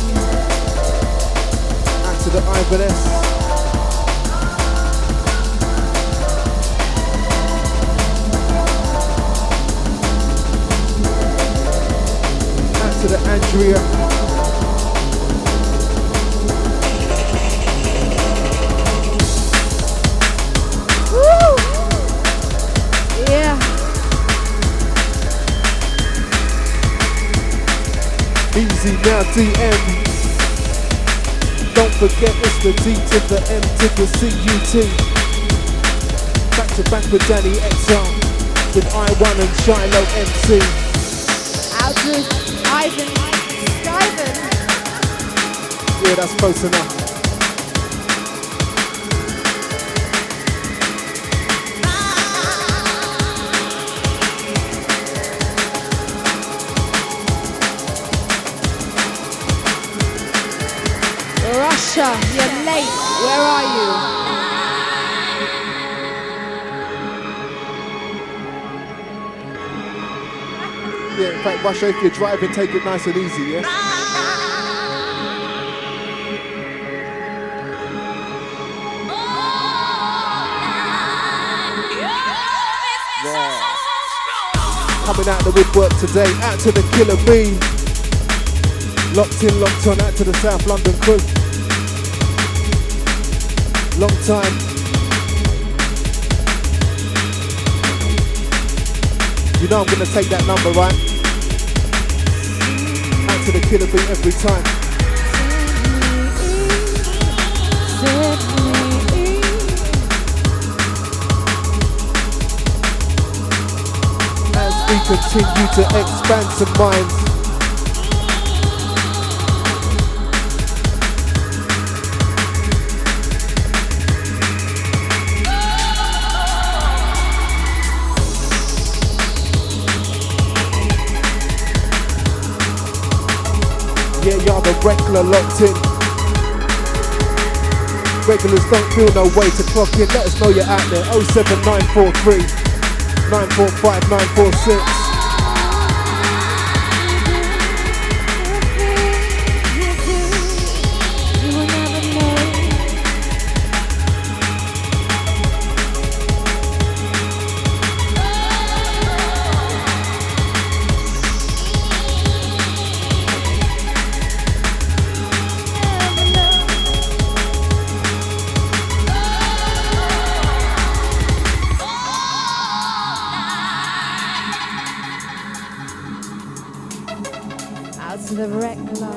Out to the Ivan S. Out to the Andrea. Woo! Yeah. Easy now, DM. Don't forget it's the D to the M to the CUT. Back to back with Danny XR, with I1 and Shiloh MC. Out to Ivan Skiven. Yeah, that's close enough. Russia, you're late. Where are you? Yeah, in fact, Russia, if you're driving, take it nice and easy, yeah? Yeah. Coming out the woodwork today, out to the Killer Bee. Locked in, locked on, out to the South London crew. Long time. You know I'm gonna take that number, right? Out to the Killer Bee every time. As we continue to expand some minds. Yeah, y'all the regular locked in. Regulars don't feel no way to clock in. Let us know you're out there. 07943 945 946. The regular.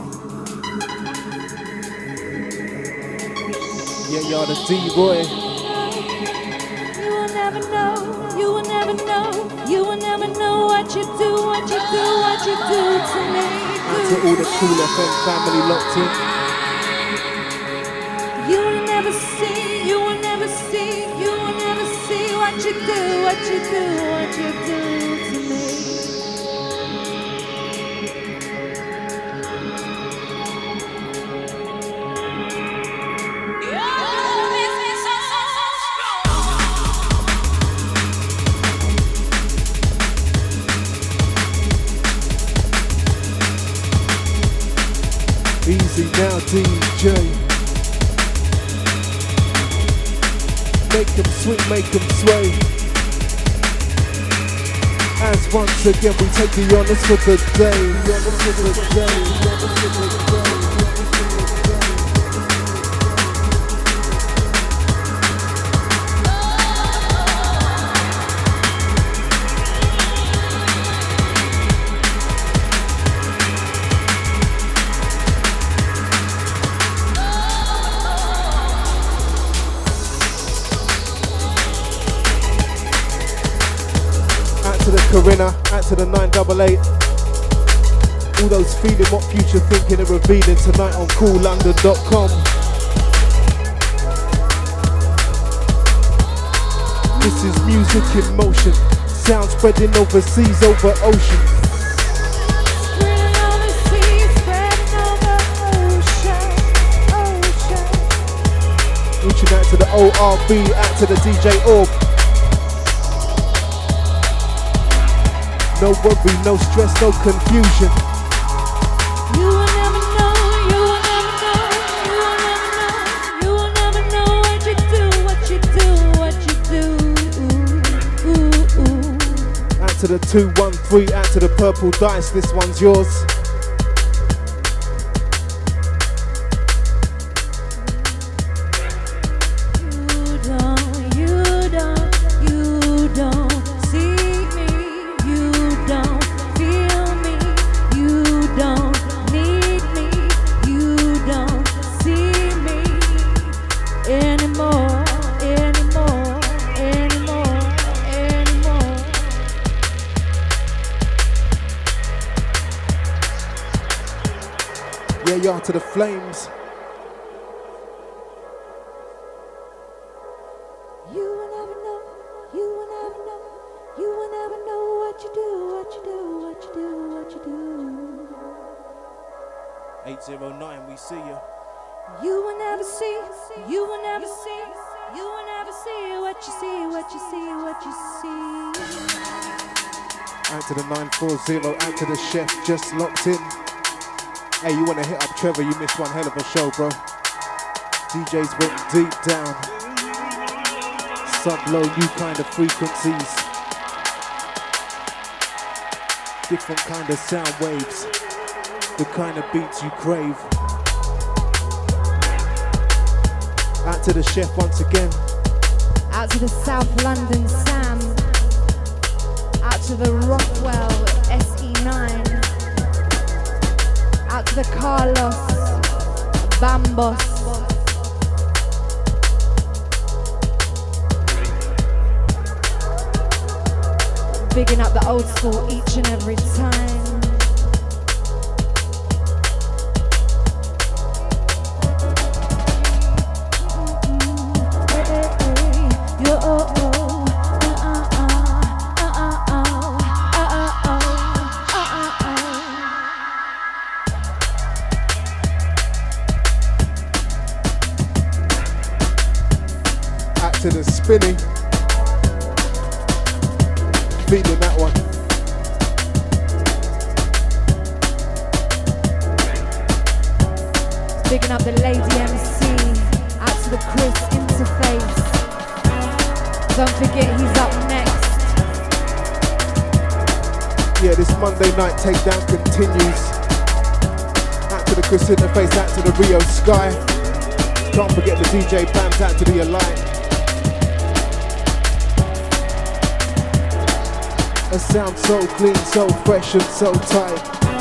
Yeah, y'all the D-Boy. You will never know, you will never know, you will never know what you do, what you do, what you do to me. And to all the Cool FM family locked in. You will never see, you will never see, you will never see what you do, what you do, what you do to me. Easy now, DJ. Make them sweet, make them sway. As once again we take the honors for the day. The honors for the day. The honors for the day. Corinna, out to the 988. All those feeling what future thinking and revealing tonight on coollondon.com. This is music in motion, sound spreading over seas, over oceans. Spreading over seas, spreading over ocean. Reaching out to the ORB, out to the DJ Orb. No worry, no stress, no confusion. You will never know, you will never know, you will never know, you will never know what you do, what you do, what you do. Out to the 213, out to the purple dice, this one's yours. To the flames. You will never know, you will never know, you will never know what you do, what you do, what you do, what you do. 809, we see you. You will never see, you will never see, you will never see what you see, what you see, what you see. Out to the 940, out to the chef, just locked in. Hey, you wanna hit up Trevor, you missed one hell of a show, bro. DJs went deep down. Sub-low, new kind of frequencies. Different kind of sound waves. The kind of beats you crave. Out to the chef once again. Out to the South London Sam. Out to the Rockwell SE9. Out to the Carlos Bambos. Bigging up the old school each and every time. To the spinning, feeling that one. Bigging up the Lady MC, out to the Chris interface. Don't forget he's up next. Yeah, this Monday night takedown continues. Out to the Chris interface, out to the Rio Sky. Don't forget the DJ Bams, out to the Alliance. A sound so clean, so fresh and so tight.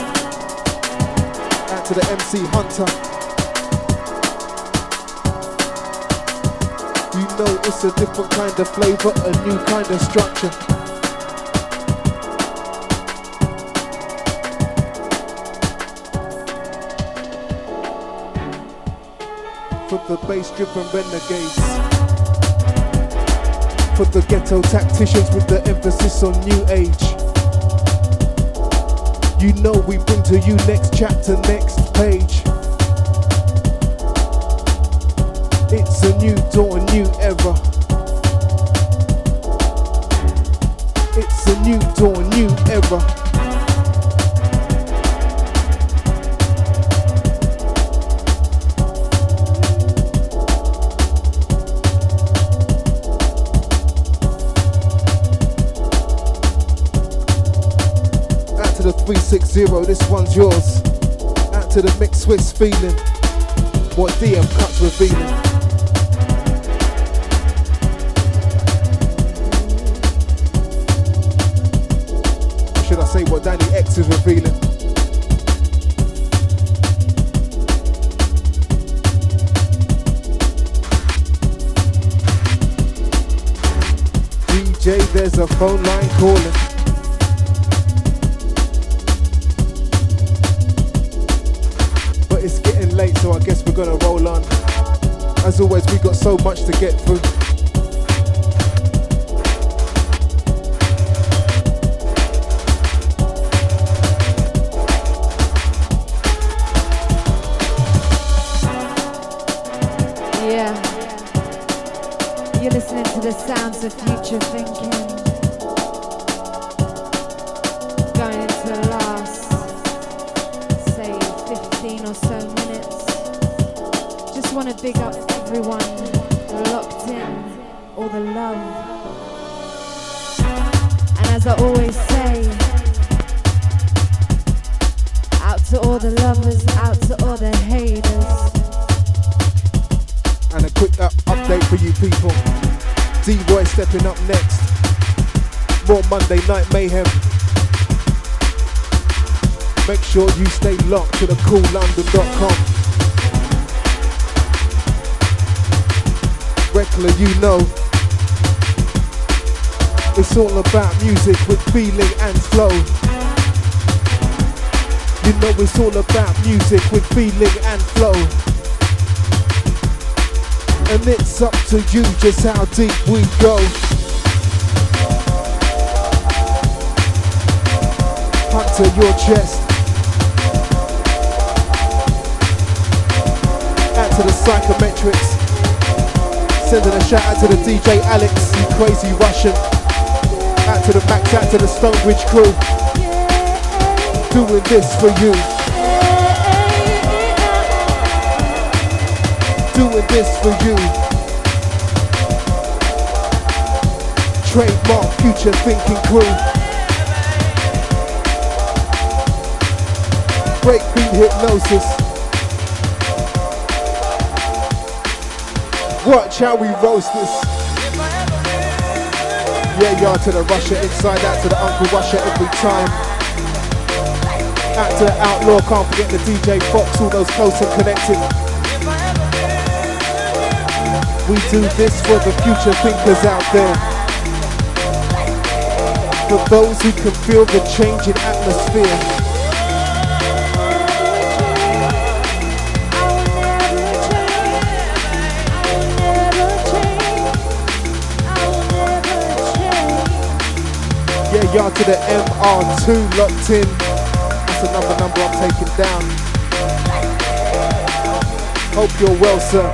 Out to the MC Hunter. You know it's a different kind of flavor, a new kind of structure. For the bass-driven renegades. For the ghetto tacticians with the emphasis on new age. You know we bring to you next chapter, next page. It's a new dawn, new era. It's a new dawn, new era. The 360, this one's yours. Out to the mixed Swiss feeling. What DM cuts revealing. Or should I say what Danny X is revealing? DJ, there's a phone line calling. late, so I guess we're gonna roll on. As always, we got so much to get through. Yeah, you're listening to the sounds of future thinking. Going into the last, say, 15 or so minutes. Just want to big up everyone locked in, all the love. And as I always say, out to all the lovers, out to all the haters. And a quick update for you people. D-Boy stepping up next. More Monday Night Mayhem. Make sure you stay locked to the coollondon.com. Regular, you know. It's all about music with feeling and flow. You know it's all about music with feeling and flow. And it's up to you just how deep we go. Hunter, your chest. Out to the Psychometrics. Sending a shout out to the DJ Alex, you crazy Russian. Out to the Max, out to the Stonebridge crew. Doing this for you. Doing this for you. Trademark future thinking crew. Breakbeat hypnosis. Watch how we roast this. Yeah, yard to the Russia inside, out to the Uncle Russia every time. Out to the Outlaw, can't forget the DJ Fox, all those close and connected. We do this for the future thinkers out there. For those who can feel the change in atmosphere. Yeah, yard to the MR2 locked in. That's another number I'm taking down. Hope you're well, sir.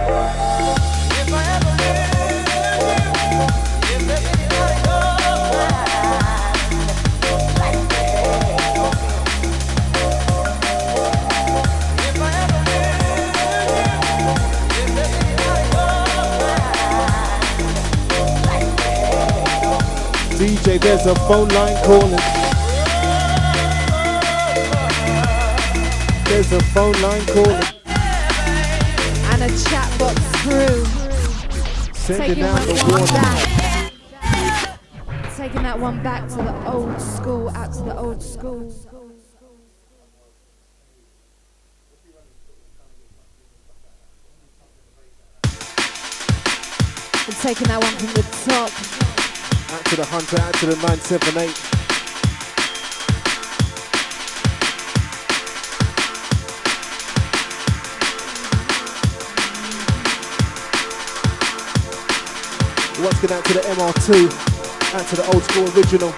DJ, there's a phone line calling. There's a phone line calling. And a chat box through. Sending out the warning. Taking that one back to the old school, out to the old school. And taking that one from the top. Out to the Hunter, out to the 978. Once again out to the MR2, out to the old school original.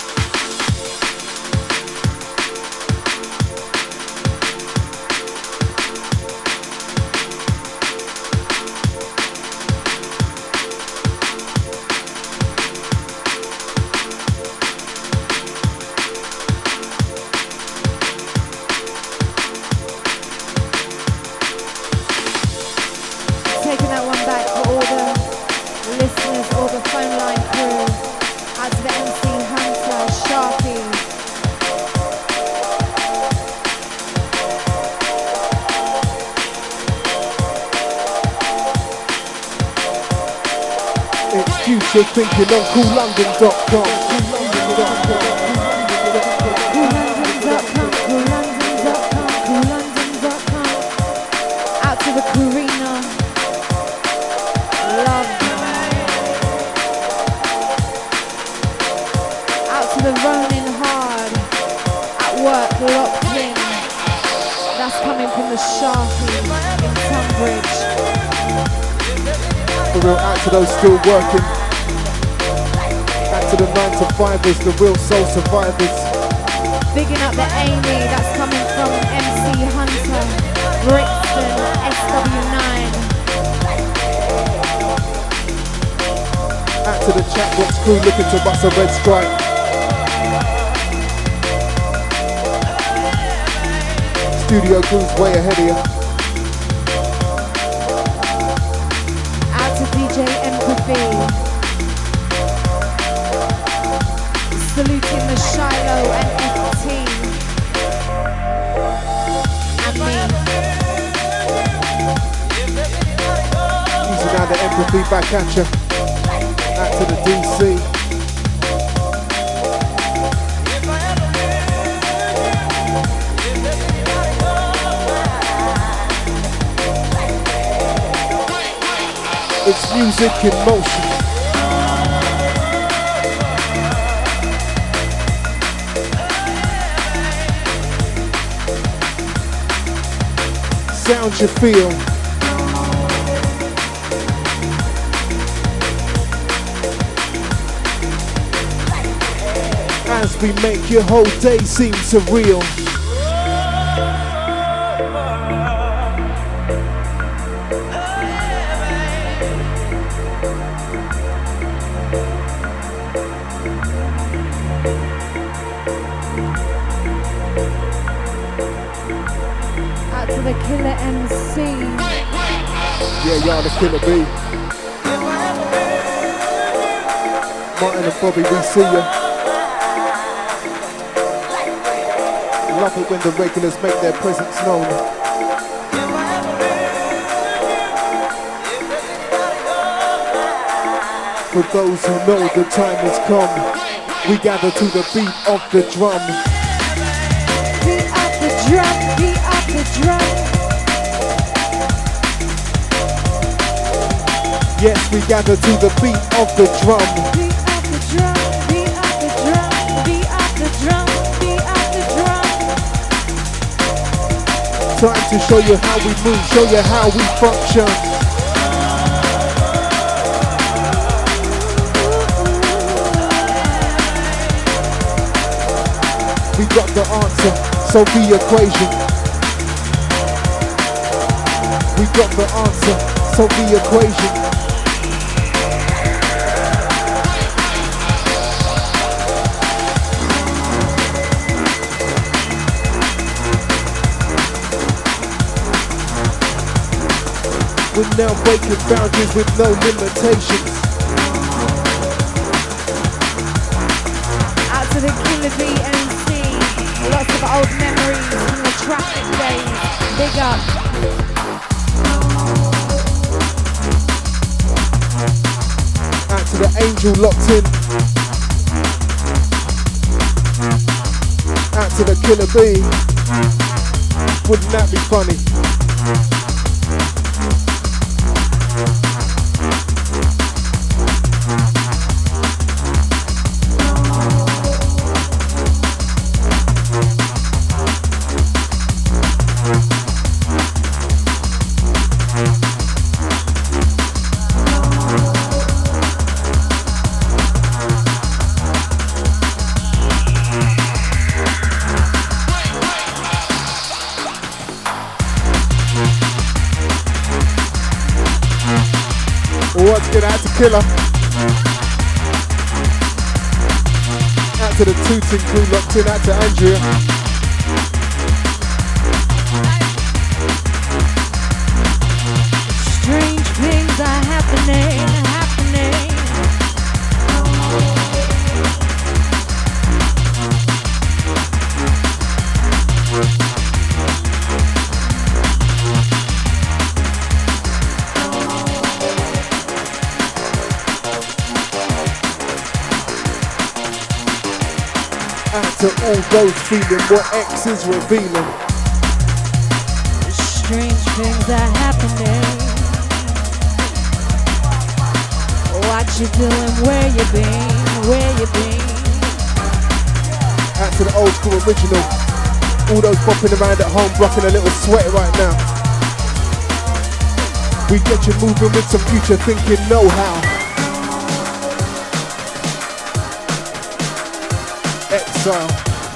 Taking that one back for all the listeners, all the phone line crew, out to the MC Hunter, Sharpie. It's future thinking on coollondon.com. Coollondon.com. Out to the Karina. Love. Out to the Ronin Hard. At work, locked in. That's coming from the shaft. in Tunbridge. For real, out to those still working. Out to the 9 to 5ers, the real soul survivors. Bigging up the Amy, that's coming from MC Hunter, Brixton, SW9. Out to the chat box crew looking to bust a red stripe. Studio crew's way ahead of you. Out to DJ Empathy. Saluting the Shiloh and FT. And me. Using now the Empathy back at you. Out to the DC. It's music in motion. Sound you feel. As we make your whole day seem surreal. Out to the Killer MC. Yeah, y'all the Killer B. Martin and Bobby, we see ya. Love it when the regulars make their presence known. For those who know the time has come, we gather to the beat of the drum. Beat up the drum, beat up the drum. Yes, we gather to the beat of the drum. Beat up the drum, beat up the drum, beat up the drum, beat up the drum. Time to show you how we move, show you how we function. We got the answer, so the equation. We got the answer, so the equation. We're now breaking boundaries with no limitations. Out to the Killer BMC. Lots of old memories from the traffic days. Big up. Out to the Angel locked in. Out to the Killer B. Wouldn't that be funny? What's good? Out to Killer. Out to the Tooting crew locked in. Out to Andrea. Strange things are happening. To all those feeling what X is revealing. Strange things are happening. What you doing? Where you been? Where you been? Out to the old school original. All those bopping around at home, rocking a little sweat right now. We get you moving with some future thinking know-how. Exile.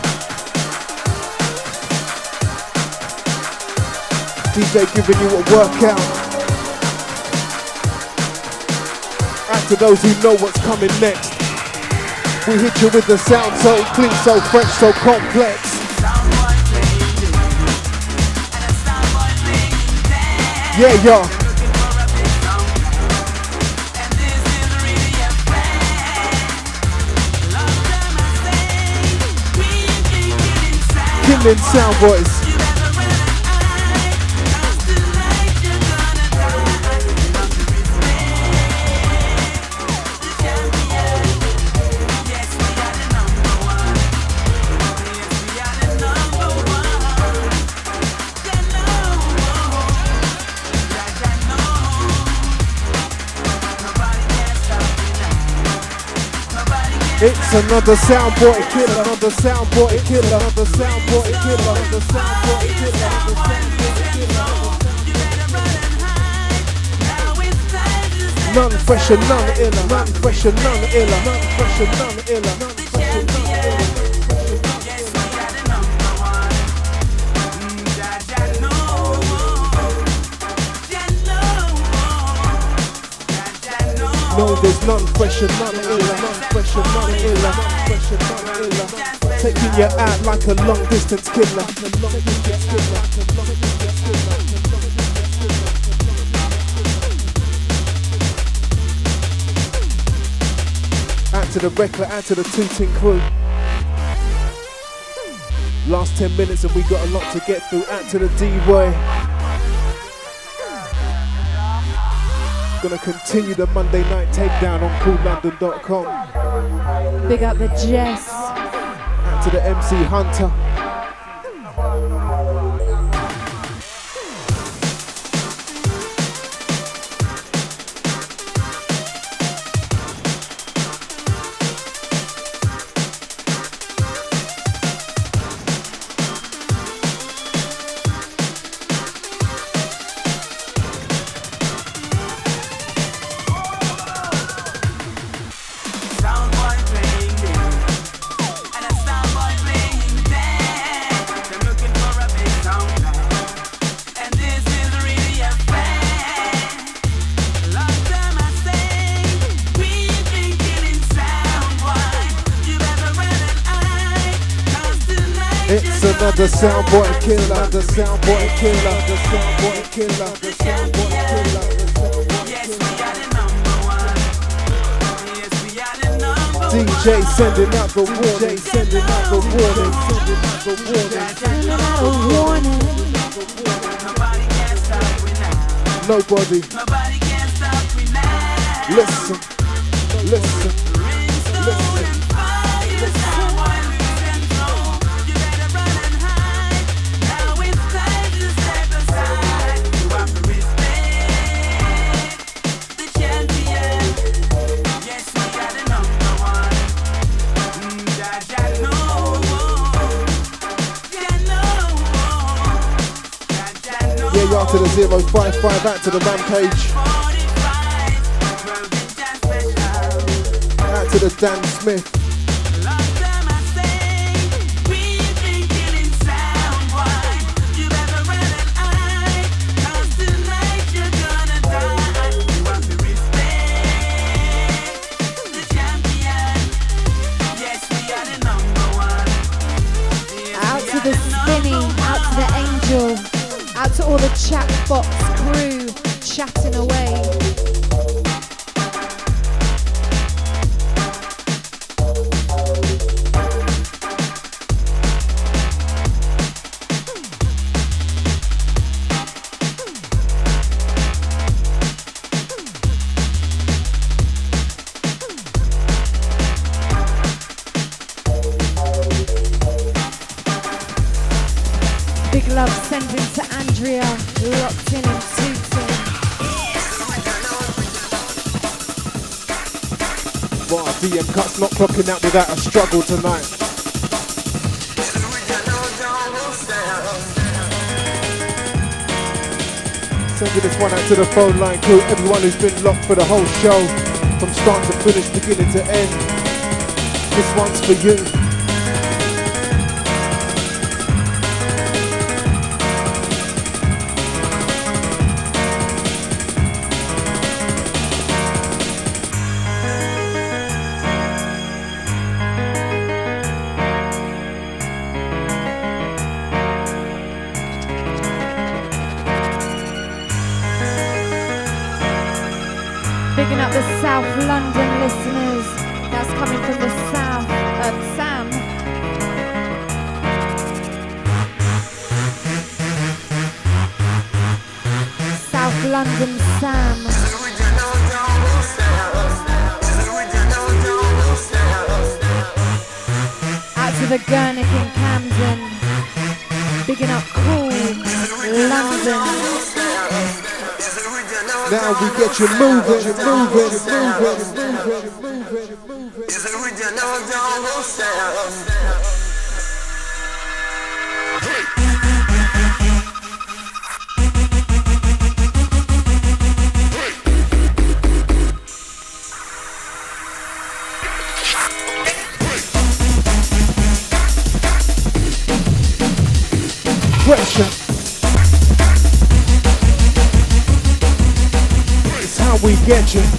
DJ giving you a workout. And to those who know what's coming next, we hit you with the sound so clean, so fresh, so complex. Yeah, y'all. Killing sound boys. It's another soundboy killer, another soundboy killer, another soundboy killer, another soundboy killer, another soundboy killer. None fresher, none iller, none fresher, none iller, none fresher, none iller, none fresher, none iller. No, there's none fresher, none iller, none fresher, none iller, none fresher, none iller. Taking you out like a long distance killer. Out to the Reckler, out to the Tooting crew. Last 10 minutes and we got a lot to get through. Out to the D-Way. Gonna continue the Monday night takedown on CoolLondon.com. Big up the Jess. And to the MC Hunter. The soundboy killer, the soundboy killer, the soundboy killer, the soundboy killer. Yes, we are the number one. Yes, we are the number one. DJ sending out the warning, sending out the warning, sending out the warning, sending out a warning. Nobody can stop me now. Nobody. Nobody can stop me now. Listen, listen, listen. Y'all to the 055, out to the Rampage. Out to the Dan Smith. Out to the Spinny, out to the Angel. Out to all the chat box crew chatting away. Big love sending to Andrea, locked in Tooting. Wow, DM Cuts not clocking out without a struggle tonight. Sending this one out to the phone line crew, everyone who's been locked for the whole show, from start to finish, beginning to end. This one's for you. Bigging up the South London listeners. That's coming from the south. Sam. South London Sam. Out to the Gurnick in Camden. Bigging up cool London. Now we get you moving, moving. It's original jungle sound. Pressure. We get you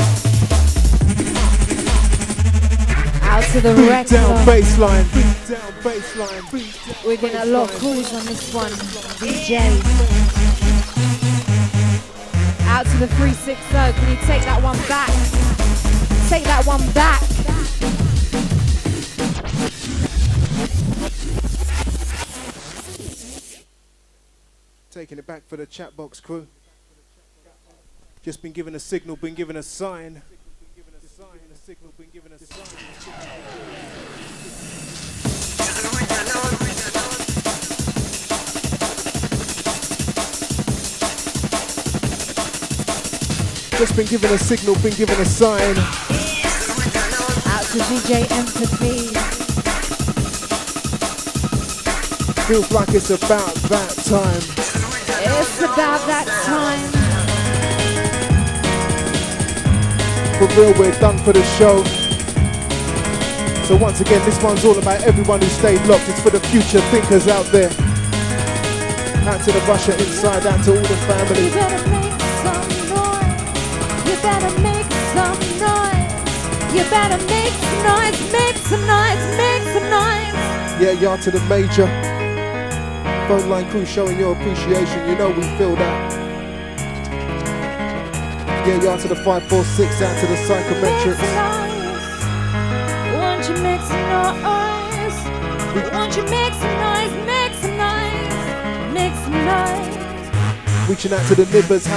out to the wreck. Down baseline, down baseline. We're getting a lot of calls on this one, DJ. Out to the 360. Can you take that one back? Take that one back. Taking it back for the chat box crew. Just been given a signal, been given a sign. Just been given a signal, been given a sign. Out to DJ Empathy. Feels like it's about that time. It's about that time. For real, we're done for the show. So once again, this one's all about everyone who stayed locked. It's for the future thinkers out there. Out to the Russia inside, out to all the family. You better make some noise. You better make some noise. You better make some noise. Make some noise. Make some noise. Yeah, y'all to the major. Phone line crew showing your appreciation. You know we feel that. Yeah, y'all to the 546, out to the psychometrics. Won't you make some noise? Won't you make some noise? Make some noise. Make some noise. Reaching out to the nibbers.